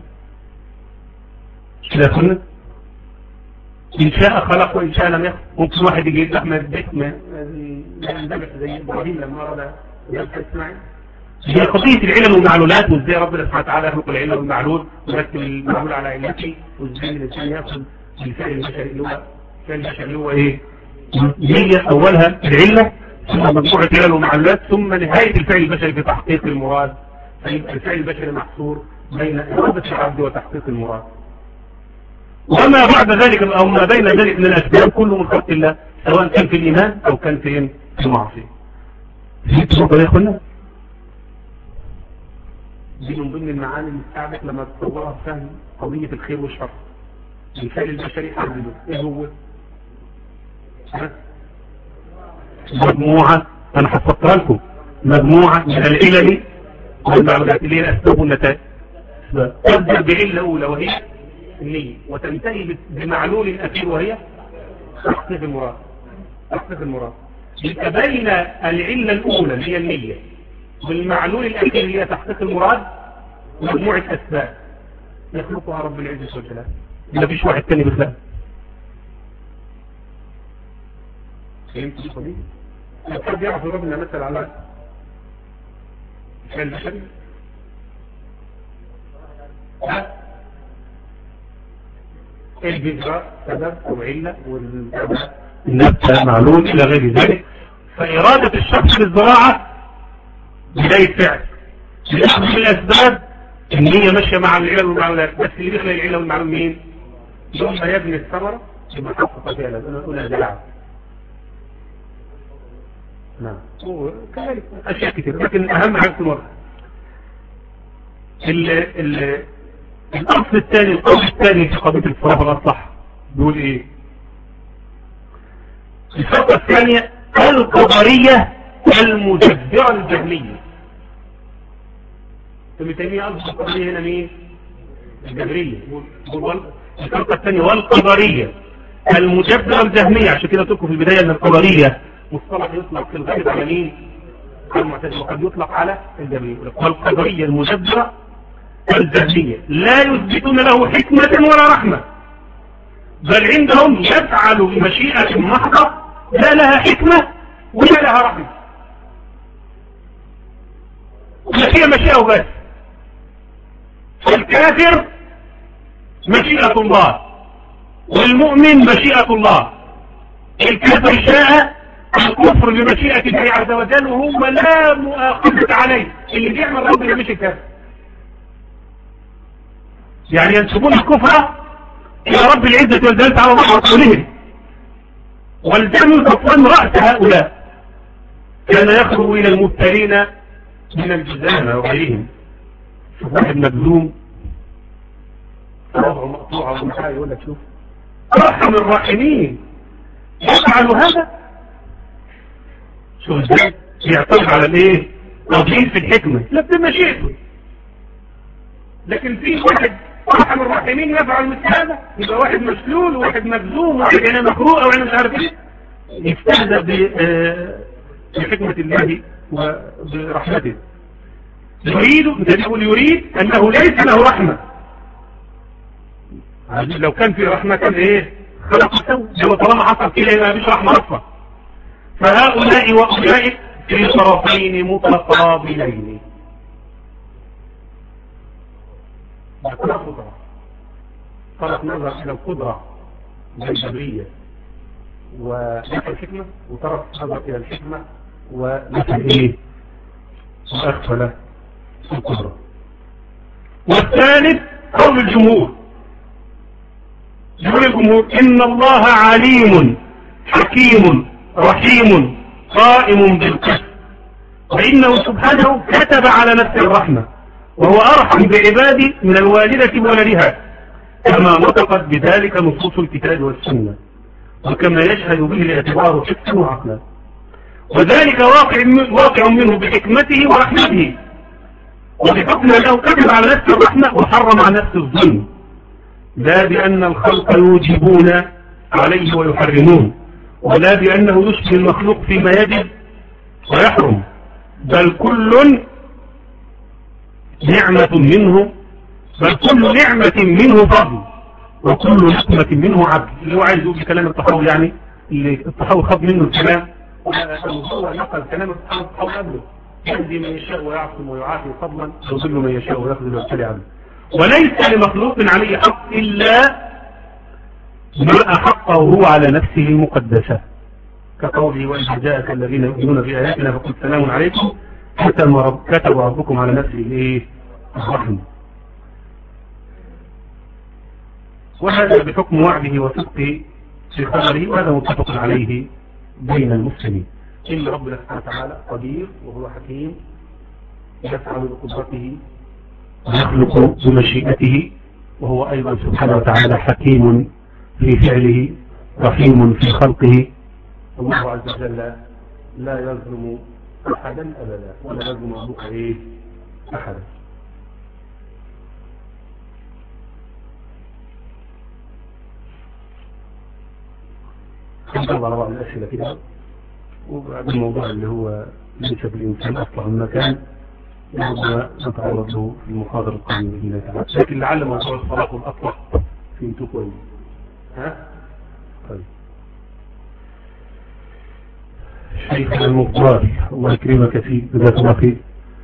كده كنا إن شاء خلق وإن شاء لم يخلق. ممكن واحد يجي يذبح من البيت ما يذبح زي إبراهيم لما أراد يذبح إسماعيل. هي قضية العلم والمعلولات، وإزاي ربنا سبحانه وتعالى يخلق العلم والمعلول ويرتب المعلول على علته، وإزاي الإنسان يأخذ الفعل البشري اللي هو الفعل البشري اللي هو إيه؟ هي أولها العلة ثم مجموعة علل ومعلولات ثم نهاية الفعل البشري في تحقيق المراد. فيبقى الفعل البشري محصور بين إرادة العبد وتحقيق المراد. وما بعد ذلك أو ما بين ذلك من الأسباب كله من خلق الله، سواء كان في الإيمان أو كان في المعصية. تفضل يا أخوانا. دي من ضمن المعاني اللي تساعدك لما تتصورها بفهم قضية الخير والشر. الفعل البشري حدده إيه هو؟ مجموعة، أنا حفظتها لكم، مجموعة من العلل والمعلومات اللي هي الأسباب والنتائج. تبدأ بعلة أولى وهي النية، وتنتهي بمعلول أخير وهي تحقيق المراد. تحقيق المراد يبقى بين العلة الأولى اللي هي النية والمعلول الأخير اللي هي تحقيق المراد مجموعة أسباب يخلقها رب العزة والجلال، ما فيش واحد تاني بخلاف. فهمت دي قضية؟ الأسباب يعرف ربنا مثل على الفعل البشري؟ ها؟ البذرة سبب أو علة والنبتة معلول إلى غير ذلك. فإرادة الشخص للزراعة بداية فعل لأخذ الأسباب إن هي ماشية مع العلل والمعلولات، بس اللي بيخلق العلة والمعلول مين؟ ثم يبني الثمرة ثم حقق فعلا أولى زراعة. نعم وكذلك أشياء كثير، لكن أهم حاجة في المرة الأصل الثاني. الأصل الثاني في قضية الصلاح والأصلح بيقول إيه؟ الفقرة الثانية القدرية المجبرة الجهمية. ابن تيمية قصد القدرية هنا مين؟ الجبرية. الفقرة الثانية والقدرية المجبرة الجهمية. عشان كده تذكر في البداية أن القدرية مصطلح يطلق في الغالب على مين؟ على المعتزلة، وقد يطلق على الجبرية. والقدرية المجبرة الجهمية لا يثبتون له حكمة ولا رحمة، بل عندهم يفعل بمشيئة محضة لا لها حكمة ولا لها رحمة، مشيئة مشيئة بس. الكافر مشيئة الله والمؤمن مشيئة الله. الكافر شاء الكفر بمشيئة الله عز وجل وهو لا مؤاخذة عليه، اللي بيعمل ربنا مش الكافر. يعني ينسبون الكفر إلى رب العزة والجلال على الله ورسوله، والجمل صفوان رأس هؤلاء كان يخرج إلى المبتلين من الجزامة وغيرهم. شوف واحد مجزوم وضعه مقطوعة ومحايا يقول لك شوف أرحم الراحمين يفعل هذا. شوف ازاي يعتمد على الايه؟ تضليل في الحكمة لا بمشيئته. لكن في واحد أرحم الراحمين يفعل مثل هذا، يبقى واحد مسلول وواحد مجزوم وواحد عينه مخروقه وعينه مش عارف ايه، يستهزأ بحكمة الله وبرحمته. يريد يقول يريد أنه ليس له رحمة. لو كان في رحمة كان ايه؟ خلق سوى. لو طالما حصل كده ما فيش رحمة أصلا. فهؤلاء وأولئك في طرفين متقابلين. طرف نظر إلى القدرة الجبرية ونفع الحكمة، وطرف نظر إلى الحكمة ونفع إيه؟ وأغفل القدرة. والثالث قول الجمهور، يقول الجمهور إن الله عليم حكيم رحيم قائم بالقسط، وإنه سبحانه كتب على نفسه الرحمة، وهو أرحم بعباده من الوالدة بولدها، كما نطقت بذلك نصوص الكتاب والسنة، وكما يشهد به الاعتبار حسا وعقلا، وذلك واقع واقع منه بحكمته ورحمته، وبحكم أنه كتب على نفسه الرحمة وحرم على نفسه الظلم، لا بأن الخلق يوجبون عليه ويحرمون، ولا بأنه يشبه المخلوق فيما يجب ويحرم، بل كل نعمة منه بل كل نعمة منه فضل، وكل نقمة منه عبد. اللي هو عايز يقول بكلام الطحاوي، يعني اللي الطحاوي خد منه الكلام، هو نقل كلام الطحاوي قبله، يهدي من يشاء ويعصم ويعافي فضلا، ويضل من يشاء ويخذل ويبتلي عبده، وليس لمخلوق عليه حق إلا ما أحقه هو على نفسه المقدسة، كقوله وإذا جاءك الذين يؤمنون بآياتنا فقل سلام عليكم كتب ربكم على نفسه الايه الرحمة. وهذا بحكم وعده وصدقه في خبره، وهذا متفق عليه بين المسلمين. إن ربنا سبحانه وتعالى قدير وهو حكيم، يفعل بقدرته ويخلق بمشيئته، وهو أيضا سبحانه وتعالى حكيم في فعله رحيم في خلقه. الله عز وجل لا يظلم أحدا أبدا، ولا يظلم ربك إيه أحدا. نجاوب على بعض الأسئلة كده، وبعد الموضوع اللي هو ليس بالإنسان أصلا المكان ربما نتعرض له في المحاضرة القادمة بإذن الله تعالى، لكن لعل موضوع الصلاة والأطلق فهمتوا كويس. ها؟ طيب. شيخنا المختار الله يكرمك فيه جزاك الله خير.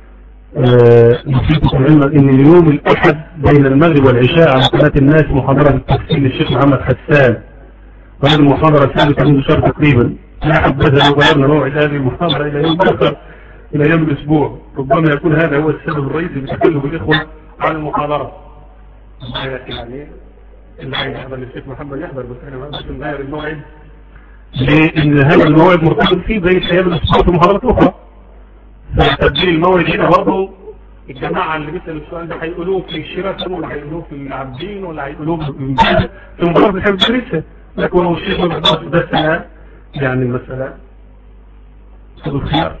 نصيبكم علما ان اليوم الاحد بين المغرب والعشاء على قناة الناس محاضرة التفسير للشيخ محمد حسان، وهذه المحاضرة ثابتة منذ شهر تقريبا. لا حبذا لو غيرنا موعد هذه المحاضرة الى يوم اخر، الى يوم الاسبوع، ربما يكون هذا هو السبب الرئيسي بتكلف الاخوة عن المحاضرة. يعني اللي عايز يحضر للشيخ محمد يحضر، بس انا ما اقدرش نغير الموعد لان هذا الموعد مرتبط فيه بين ايام الاسبوع في محاضرات اخرى. فتبديل الموعد هنا برضه الجماعه اللي بيسالوا السؤال ده هيقولوه في الشيراتون، ولا هيقولوه في العابدين، ولا هيقولوه في مباراه الحب الدريسه، لكن هو الشيخ ما بيقدرش. بس انا يعني المساله خذوا الخيار،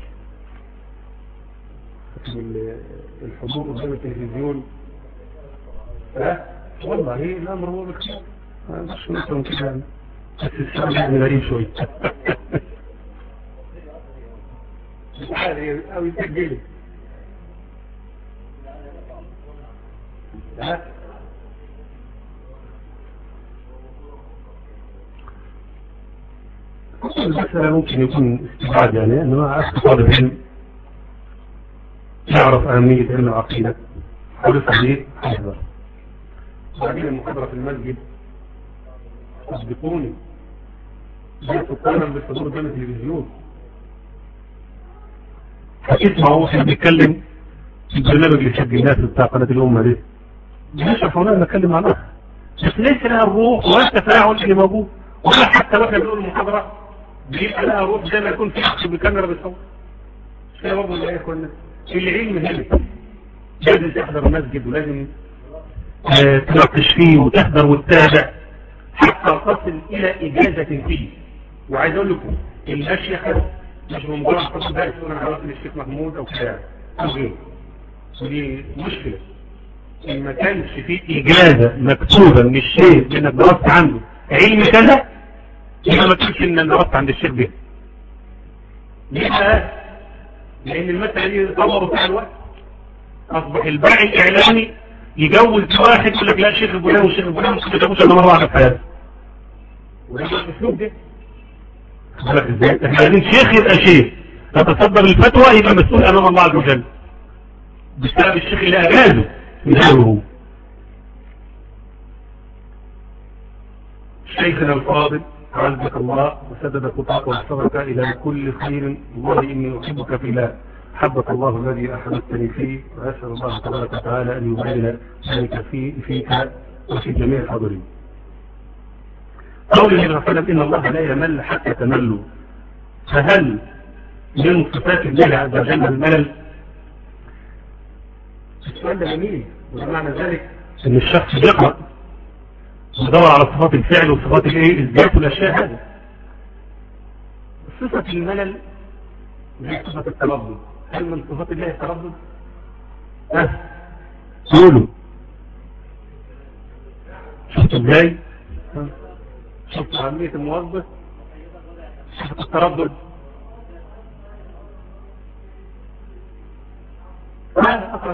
الحضور قدام التلفزيون ها والله الامر هو بالخيار، ما نقدرش نقول كده، بس السؤال يعني غريب شوي. تعالى او يسجلي ها المسألة ممكن يكون استبعاد، يعني انه اخذ طالب علم يعرف اهمية علم العقيدة حرص عليه حذر. وبعدين المحاضرة في المسجد اصدقوني جاءت قائما بالحضور قدام التلفزيون، هتسمعوا واحنا بنتكلم في البرنامج اللي سجلناه بتاع قناة الأمة دي، بنشرح هنا نتكلم عن أخر، بس ليس لها الروح ولا التفاعل اللي موجود، ولا حتى واحنا بنقول المحاضرة بيبقى لها روح زي ما يكون في أخ بالكاميرا بالصوت. مش كده برضه اللي يكون العلم هنا لازم تحضر المسجد، ولازم تناقش فيه وتحضر وتتابع حتى تصل إلى إجازة فيه. وعايز أقول لكم المشيخة مش بمجرد حصل بقى يقول أنا عرفت للشيخ محمود أو كده أو غيره، ودي مشكلة. إن ما كانش فيه إجازة مكتوبة من الشيخ إنك درست عنده علم كذا، يبقى ما تقولش إن أنا درست عند الشيخ ده. ليه بقى؟ لأن المسألة دي تطوروا فيها الوقت، أصبح الباعي الإعلامي يجوز واحد يقول لك لا الشيخ الفلاني والشيخ الفلاني مش بتجوز إلا مرة واحدة في حياته. وده الأسلوب ده. ازاي؟ احنا عايزين شيخ يبقى شيخ، يتصدر الفتوى يبقى مسؤول امام الله عز وجل بسبب الشيخ اللي اجازه مثله. شيخنا الفاضل عزك الله وسدد خطاك واحفظك الى كل خير، والله اني احبك في الله حبك الله الذي أحببتني فيه، وأسأل الله تبارك وتعالى أن يبين ذلك في فيك وفي جميع الحاضرين. قول النبي صلى الله عليه وسلم إن الله لا يمل حتى تملوا، فهل من صفات الله عز وجل الملل؟ السؤال ده جميل، ومعنى ذلك ان الشخص يقرأ ويدور على صفات الفعل وصفات الايه الذات والاشياء هذه. صفة الملل هي صفة التردد. هل من صفات الله التردد؟ ها قولوا شفت ازاي؟ شفت عملية الموظف؟ شفت التردد؟ لا أقرأ.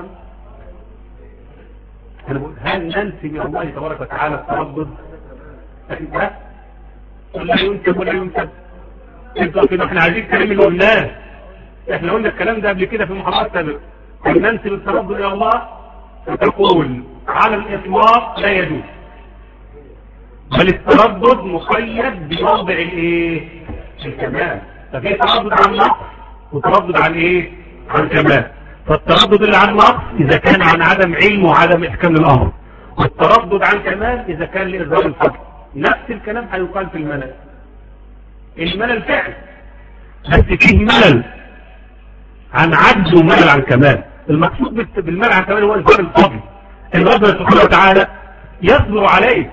أنا بقول هل ننسي من الله تبارك وتعالى التردد؟ لا ولا ينسب ولا ينسب. يبقى كده احنا عايزين كلام اللي قلناه. احنا قلنا الكلام ده قبل كده في محاضرات سابقة. هل ننسب التردد إلى الله؟ وتقول على الإطلاق لا يجوز. بل التردد مقيد بوضع الايه؟ الكمال. ففي تردد عن نقص وتردد عن ايه؟ عن كمال. فالتردد اللي عن نقص إذا كان عن عدم علم وعدم إحكام للأمر، والتردد عن كمال إذا كان لإظهار الفضل. نفس الكلام هيقال في الملل. الملل فعل، بس فيه ملل عن عجز وملل عن كمال. المقصود بالملل عن كمال هو إظهار الفضل. إن ربنا سبحانه وتعالى يصبر عليك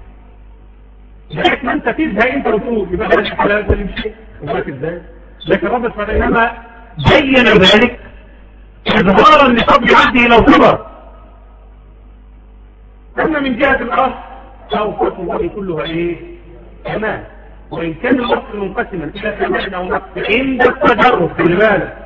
لكن أنت تزهق أنت وتقول يبقى هذا الحلال ده مش شيء وباك إزاي. لكن ربنا سبحانه وتعالى بين ذلك إظهارا لفضل عبده لو صبر. أما من جهة الأصل فأوقات الله كلها إيه؟ كمال. وإن كان الأصل منقسما إلى كمال أو نقص عند التجرب في بالك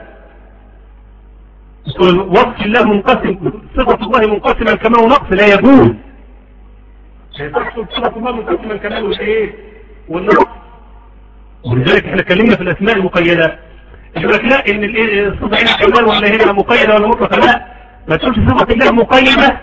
وصف الله منقسم، صفة الله منقسمة الكمال ونقص لا يجوز. تحصل صفة الله منقسمة الكمال والإيه؟ والنقص. ولذلك احنا اتكلمنا في الأسماء المقيدة. يقول لك لا ان الصفة هنا كمال ولا هنا مقيدة ولا مطلقة. لا، ما تقولش صفة الله مقيدة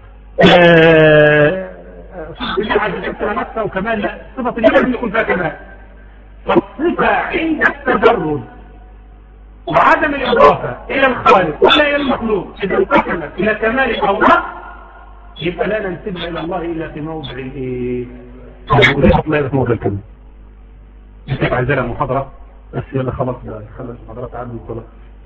صفة الله عز وجل نفسها وكمال. لا، صفة الله لازم يكون فيها كمال. فالصفة عند التجرد وعدم الإضافة إلى الخالق ولا إلى المخلوق إذا انتقلت إلى كمال أو نقص يبقى لا ننسبها إلى الله إلا في موضع الإيه؟ وليس الله في موضع الكمال. يجب عندنا محاضرة بس يلا خلاص بقى خلص محاضرات عنه وخلاص.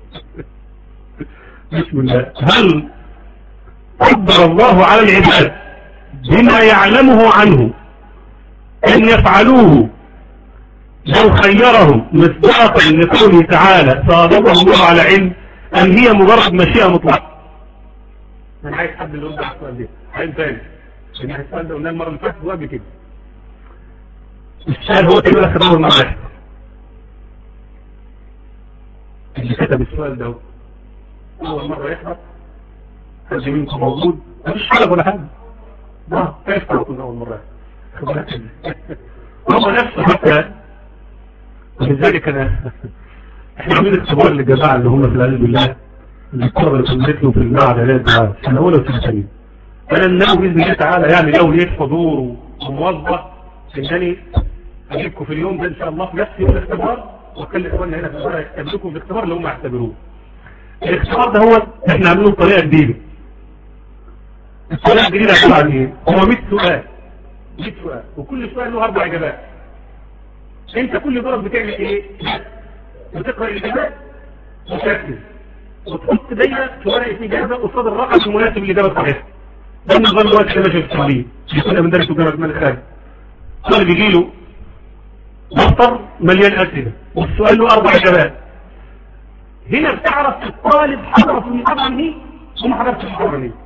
بسم الله. هل قدر الله على العباد بما يعلمه عنه أن يفعلوه لو خيرهم مصداقا لقوله تعالى صادقه الله على علم أم هي مجرد مشيئة مطلقة؟ أنا عايز حد اللي يرد على السؤال ده. عايز تاني عشان السؤال ده قلناه المرة اللي فاتت وقبل كده. السؤال هو تقول لك دور معاك اللي كتب السؤال ده أول مرة يحضر حد منكم موجود مفيش حاجة ولا حاجة. اه كيف تكون أول مرة خبرات هو نفسه حتى. ولذلك أنا احنا عاملين اختبار للجماعة اللي هم في العلم بالله اللي الطلبة اللي كنتلهم في المعهد علاج الدعاء سنة أولى وثانية. أنا الناوي بإذن الله تعالى يعني لو ليت حضور وموظف عشان أجيبكم في اليوم ده إن شاء الله في نفس يوم الاختبار وأكلم إخواننا هنا في الشارع يختبركم في الاختبار اللي هم يعتبروه. الاختبار ده هو احنا عاملينه بطريقة جديدة. الطريقة الجديدة عبارة عن إيه؟ هو مية سؤال مية سؤال وكل سؤال له أربع إجابات. أنت كل دورك بتعمل إيه؟ بتقرأ الإجابات وتركز وتحط دايما في ورقة إجابة قصاد الرقم المناسب للإجابة الصحيحة. ده النظام الوقت اللي ماشي في التعليم كنا بندرسه جامعة الملك خالد. الطالب يجي له دفتر مليان أسئلة والسؤال له أربع إجابات. هنا بتعرف الطالب حضر في المحاضرة دي وما حضرش في المحاضرة دي.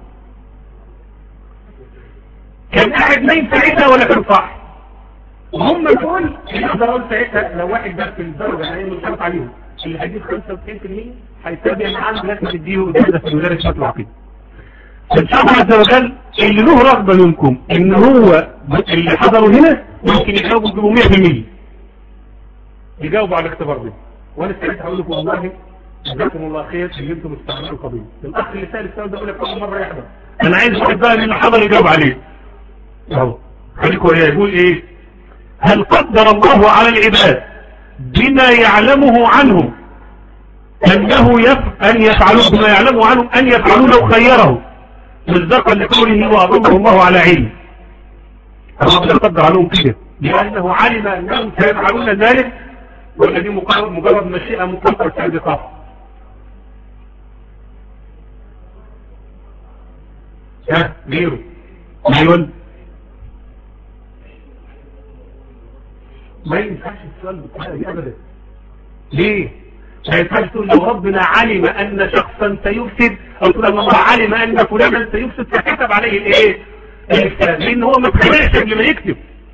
كان قاعد نايم ساعتها ولا كان صح؟ وهم دول اللي اقدر اقول ساعتها لو واحد بس في الدرجه يعني مش شرط عليهم اللي هيجيب خمسة وتسعين بالمية هيتابع معاه لازم تديه درجه في مدرس شكل عقيده. ان شاء الله عز وجل اللي له رغبه منكم ان هو اللي حضروا هنا ممكن يجاوبوا يجيبوا مية بالمية يجاوبوا على الاختبار ده. وانا ساعتها هقول لكم والله جزاكم الله خير اللي انتم مستعملوا القضيه. الاخ اللي سال السؤال ده يقول لك اول مره يحضر انا عايز واحد بقى من اللي حضر يجاوب عليه. اهو خليكم ايه يقول ايه؟ هل قدر الله على العباد بما يعلمه عنه أنه يف... أن يفعلوا بما يعلموا عنهم أن يفعلوا لو خيره مصداقا لقوله وأضله الله على علم. الله قدر عليهم كده لأنه علم أنهم سيفعلون ذلك، والذي مجرد مجرد مشيئة مطلقة سابقة. ها غيره أيوة. ما ينفعش السؤال بالطريقة دي أبدا. ليه؟ ما ينفعش تقول لو ربنا علم أن شخصا سيفسد، أو تقول الله علم أن فلانا سيفسد فكتب عليه الإيه؟ الإفساد، لأن هو ما اتخلقش قبل ما يكتب،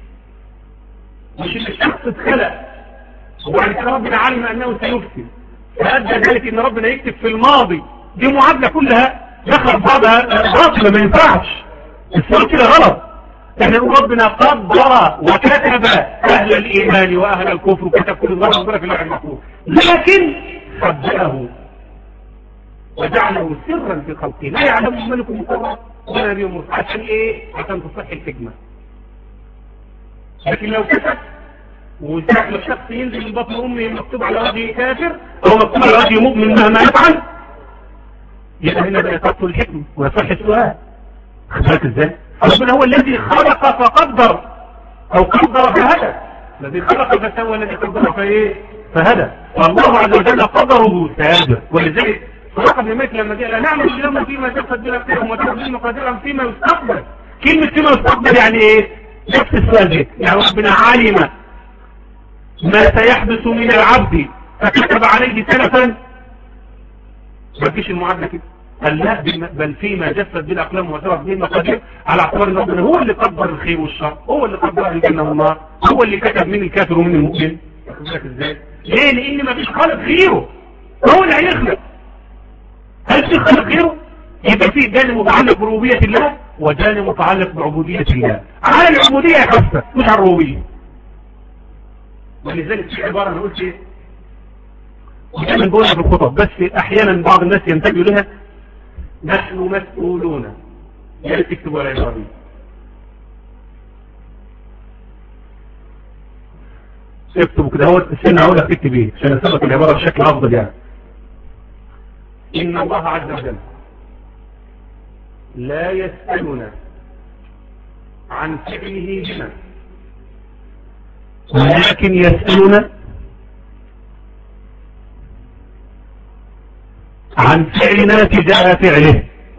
مش إن الشخص اتخلق وبعد كده ربنا علم أنه سيفسد فأدى ذلك إن ربنا يكتب في الماضي. دي معادلة كلها دخل بعضها باطلة، ما ينفعش السؤال كده غلط. احنا نقول ربنا قدر وكتب أهل الإيمان وأهل الكفر وكتب كل ظهر في اللوح المحفوظ، لكن صدقه وجعله سرا في خلقه لا يعلم ملك مقرر ولا نبي مرسل. عشان ايه؟ عشان تصح الحكمة. لكن لو كتب وساعة ما الشخص ينزل من بطن أمه مكتوب على وجهه كافر أو مكتوب على وجهه مؤمن مهما يفعل، يبقى هنا بقى تبطل الحكمة ويصح السؤال. خبرت ازاي؟ ربنا هو الذي خلق فقدر، أو قدر فهدى. الذي خلق فسوى، الذي قدر فايه فهدى. فالله عز وجل قدره سيهدى. ولذلك صراحة ابن مالك لما جاء نعمل اليوم فيما جفت بلا فيهم وتنزل قادرا فيما يستقبل. كلمة فيما يستقبل يعني ايه؟ نفس السؤال ده، يعني ربنا علم ما سيحدث من العبد فكتب عليه سلفا. ما تجيش المعادلة كده، قال لا بل فيما جفت بالاقلام وترف به المقادير، على اعتبار ان ربنا هو اللي قدر الخير والشر، هو اللي قدر الجنه والنار، هو اللي كتب من الكافر ومن المؤمن. ازاي؟ ليه؟ لان ما فيش خالق غيره، هو اللي هيخلق. هل في خالق غيره؟ يبقى في جانب متعلق بربوبيه الله وجانب متعلق بعبوديه الله. على العبوديه خاصه مش على الربوبيه. ولذلك في عباره انا قلت ايه؟ ودايما بقولها في الخطب، بس احيانا بعض الناس ينتبهوا لها. نحن مسؤولون، لا تكتبوا على العبارة. اكتبوا كده هو السنة هقول لك تكتب ايه عشان اسبق العبارة بشكل افضل. يعني ان الله عز وجل لا يسألنا عن فعله بنا، ولكن يسألنا عن فعلنا تجاه فعله.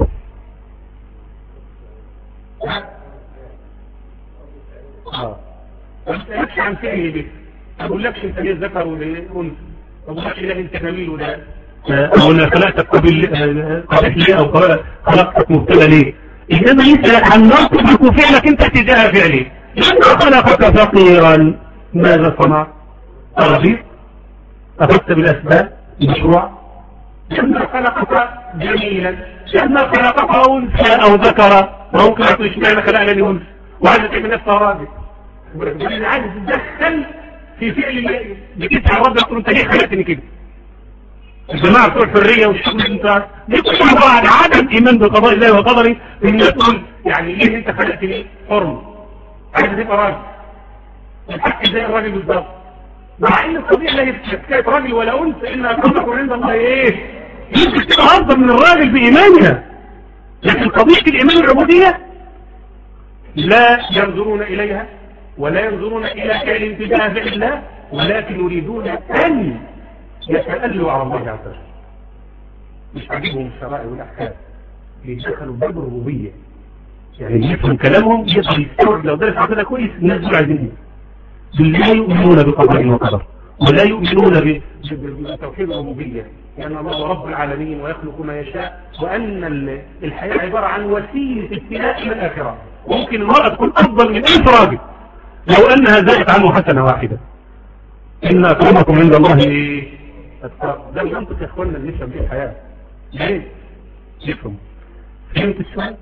اه ما تسألكش عن فعله به، ما اقولكش انت ليه ذكر وليه انثى، ما اقولكش لا انت جميل ولا او انا خلقتك قبل قبل ليه او خلقتك مبتلى ليه، انما يسأل عن موقفك وفعلك انت تجاه فعله. لما خلقك فقيرا ماذا صنعت؟ ترغيب؟ اخذت بالاسباب المشروع؟ لما خلقك جميلا، لما خلقك انثى او ذكر، ممكن تقول اشمعنى خلقني انثى وعايز تعمل نفسها راجل، عايز تدخل في فعل الله بتسعى الرب يقول انت ليه خلقتني كده؟ الجماعه بتوع الحريه والشغل انت دي كلها عباره عن عدم ايمان بقضاء الله وقدره. ان تقول يعني ليه انت خلقتني حرم؟ عايز تبقى راجل الحق زي الراجل بالظبط، مع ان الطبيعي لا يتكلم راجل ولا انثى، ان اكرمكم عند الله ايه؟ يمكن تبقى افضل من الراجل بايمانها، لكن قضيه الايمان والعبوديه لا ينظرون اليها ولا ينظرون الى فعل اتجاه فعل الله، ولكن يريدون ان يتألوا على الله عز وجل. مش عاجبهم الشرائع والاحكام، بيدخلوا باب الربوبيه، يعني يفهم كلامهم يقدر يستوعب. لو درس عقيده كويس الناس دول عايزين دول لا يؤمنون بقدر وقدر، ولا يؤمنون بتوحيد الربوبيه، لان الله هو رب العالمين ويخلق ما يشاء، وان الحياه عباره عن وسيله ابتلاء الى الاخره. ممكن المراه تكون افضل من ألف راجل لو انها زادت عنه حسنه واحده. ان اكرمكم عند الله اتقاكم. ده المنطق يا اخوانا اللي نفهم فيه الحياه. ليه؟ نفهم. فهمت السؤال؟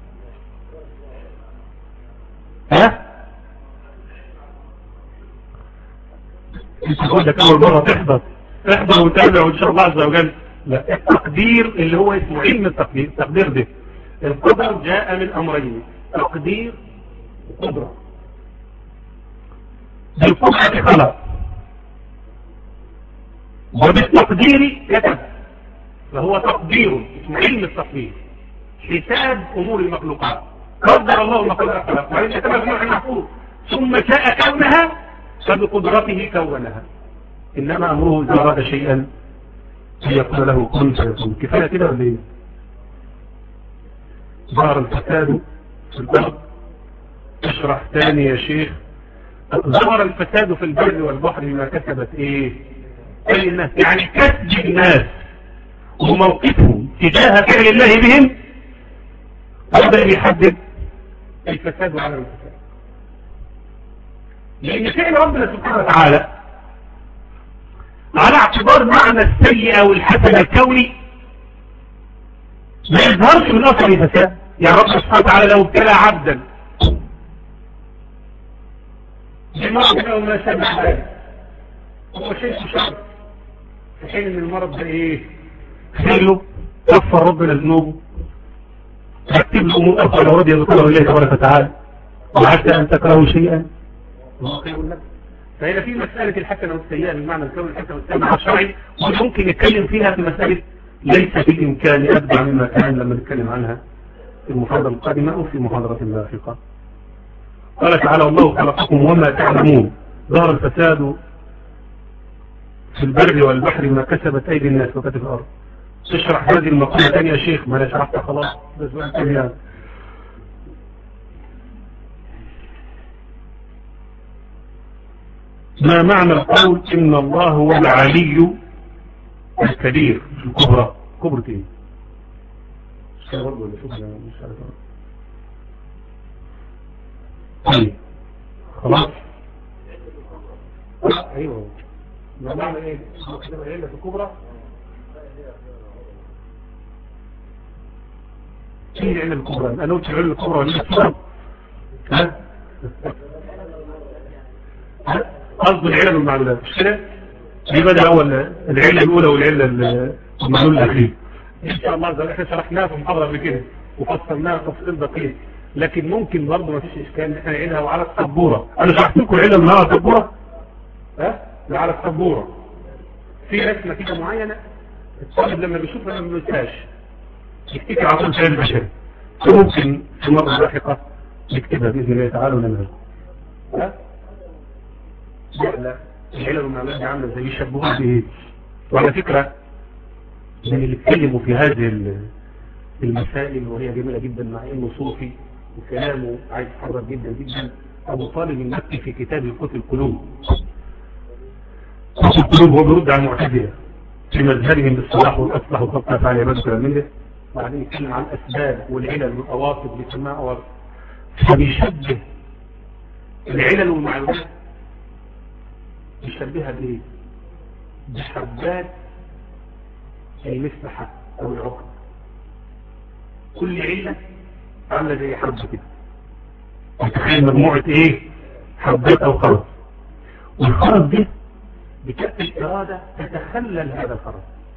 ها؟ انت تقول لك اول مرة تحضر احضر وتابع وان شاء الله عز وجل. لا، التقدير اللي هو اسمه علم التقدير. التقدير ده القدر جاء من امرين، تقدير وقدرة. بالقدرة خلق وبالتقدير كتب. فهو تقدير اسمه علم التقدير، حساب امور المخلوقات. قدر الله المخلوقات خلق وإن كتبها في اللوح المحفوظ ثم شاء كونها فبقدرته كونها. انما امره اذا اراد شيئا ان يقول له كن فيكون. كفايه كده ولا ايه؟ ظهر الفساد في الارض. اشرح ثاني يا شيخ. ظهر الفساد في البر والبحر بما كسبت ايه؟ اي الناس، يعني كسب الناس وموقفهم تجاه فعل الله بهم هذا يحدد الفساد على الفساد. لان فعل ربنا سبحانه وتعالى على اعتبار معنى السيئة والحسن الكوني ما يظهرش من اثر الفساد. يعني ربنا سبحانه وتعالى لو ابتلى عبدا بمرض او ما شابه ذلك هو شيء شر، في حين ان المرض ده ايه؟ خيله كفر ربنا ذنوبه، رتب الامور اخرى لو رضي ذكره الله تبارك وتعالى، وحتى ان تكرهوا شيئا وهو خير لكم. فهنا في مسألة الحسنة والسيئة من معنى الكون الحسنة والسيئة الشرعي، وممكن نتكلم فيها في مسألة ليس في الإمكان أتبع مما كان لما نتكلم عنها في المحاضرة القادمة أو في محاضرة لاحقة. قال تعالى والله خلقكم وما تعلمون. ظهر الفساد في البر والبحر ما كسبت أيدي الناس وكتب الأرض. تشرح هذه المقولة ثانية يا شيخ؟ ما أنا شرحتها خلاص بس بقى. ما معنى القول إن الله هو العلي الكبير الكبرى؟ كبرى ايه؟ طيب خلاص. ايوه ما معنى ايه؟ العلة الكبرى ايه العلة الكبرى؟ انا قلت العلة الكبرى ولا الكبرى؟ ها؟ ها؟ قصد العلل والمعلولات مش كده؟ دي بدأ الاول العلة الاولى والعلة المعلول الاخير ان شاء الله. زي احنا شرحناها في محاضرة قبل كده وفصلناها تفصيل دقيق، لكن ممكن برضه ما فيش اشكال ان احنا نعينها وعلى السبوره. انا شرحت لكم العلة من على السبوره، ها؟ على السبوره في رسمه كده معينه الطالب لما بيشوفها ما بينساش يفتكر على طول فعل البشري، ممكن في مره لاحقه نكتبها باذن الله تعالى ونعملها. ها؟ لا العلل والمعلومات دي عامله زي يشبهوها بايه؟ وعلى فكره من اللي اتكلموا في هذه المسائل وهي جميله جدا مع انه صوفي وكلامه عايز يتحرك جدا جدا، ابو طالب المكي في كتاب قوت القلوب. قوت القلوب هو بيرد على المعتزله في مذهبهم بالصلاح والاصلاح وضبط افعال العباد وكلام من ده، وبعدين يتكلم عن الاسباب والعلل والاواصف بيسموها اواصف، فبيشبه العلل والمعلومات يشبهها بايه؟ بحبات المسبحة او العقد. كل علة عاملة زي حبة كده، تتخيل مجموعة ايه؟ حبات او خرز، والخرز دي بتأتي الإرادة تتخلل هذا الخرز.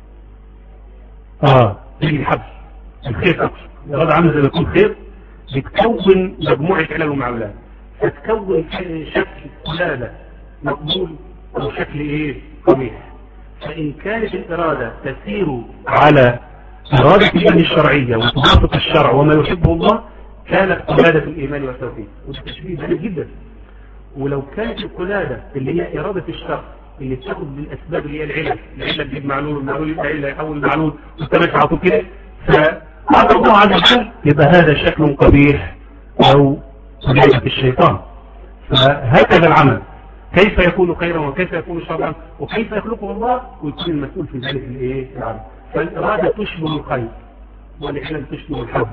اه تيجي الحبل الخير اكثر، الإرادة عاملة زي ما يكون خير بتكون مجموعة علل ومعلولات، فتكون شكل قلالة مقبول او شكل ايه؟ قبيح. فإن كانت الإرادة تسير على إرادة الإيمان الشرعية وتوافق الشرع وما يحبه الله كانت قلادة الإيمان والتوحيد، وده تشبيه بارد جدا. ولو كانت القلادة اللي هي إرادة الشرع اللي بتاخد بالأسباب اللي هي العلة، العلة تجيب معلول والمعلول يبقى علة يحول المعلول والتمشي على طول كده، فهذا الله عز وجل يبقى هذا شكل قبيح أو قلادة الشيطان. فهكذا العمل كيف يكون خيرا وكيف يكون شرا وكيف يخلقه الله ويكون المسؤول في ذلك الايه؟ العبد. فالإرادة تشبه الخير والعلل تشبه الحب.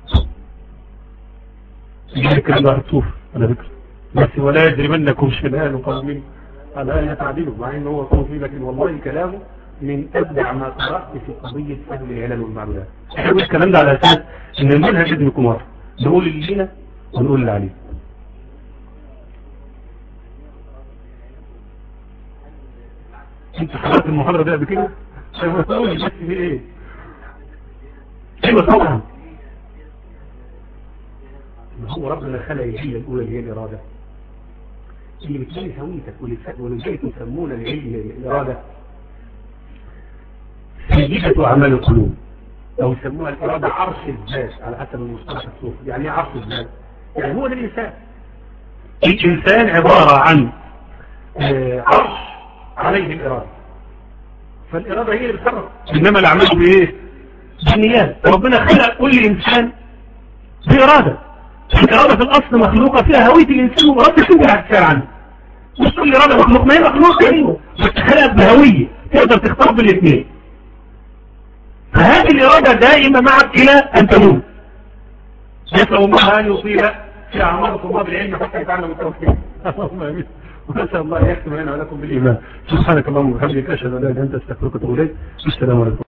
ذلك الله الصوف على فكرة بس ولا يجرمنكم شنآن قوم على أن يتعدلوا، مع انه هو صوفي لكن والله كلامه من أبدع ما قرأت في قضية فهم العلل والمعلولات. احنا بنقول الكلام ده على أساس ان المنهج لازم يكون واضح، نقول اللي لينا ونقول اللي عليه. انت حضرت المحاضرة دي قبل كده؟ ايوه تقولي بس في ايه؟ ايوه طبعا هو ربنا خلق العلة الاولى اللي هي الارادة اللي بتبين هويتك ولذلك يسمون العلم الارادة في سيدة أعمال القلوب، أو يسموها الإرادة عرش الذات على حسب المصطلح الصوفي. يعني ايه عرش الذات؟ يعني هو ده الإنسان. الإنسان عبارة عن عرش عليه الإرادة، فالإرادة هي اللي بتحرك، إنما الأعمال بإيه؟ بالنيات. ربنا خلق كل إنسان بإرادة، الإرادة في الأصل مخلوقة فيها هوية الإنسان وإرادة كل هتسال عنه، مش كل إرادة مخلوق، ما هي مخلوقة أيوه بس خلقت بهوية تقدر تختار بالاثنين. فهذه الإرادة دائما معك إلى أن تموت. يسأل الله أن يطيل في أعماركم الله بالعلم حتى يتعلم التوحيد. اللهم آمين. ونسأل الله أن يختم لنا ولكم بالإيمان. سبحانك اللهم وبحمدك أشهد أن لا إله إلا أنت أستغفرك وأتوب إليك. السلام عليكم.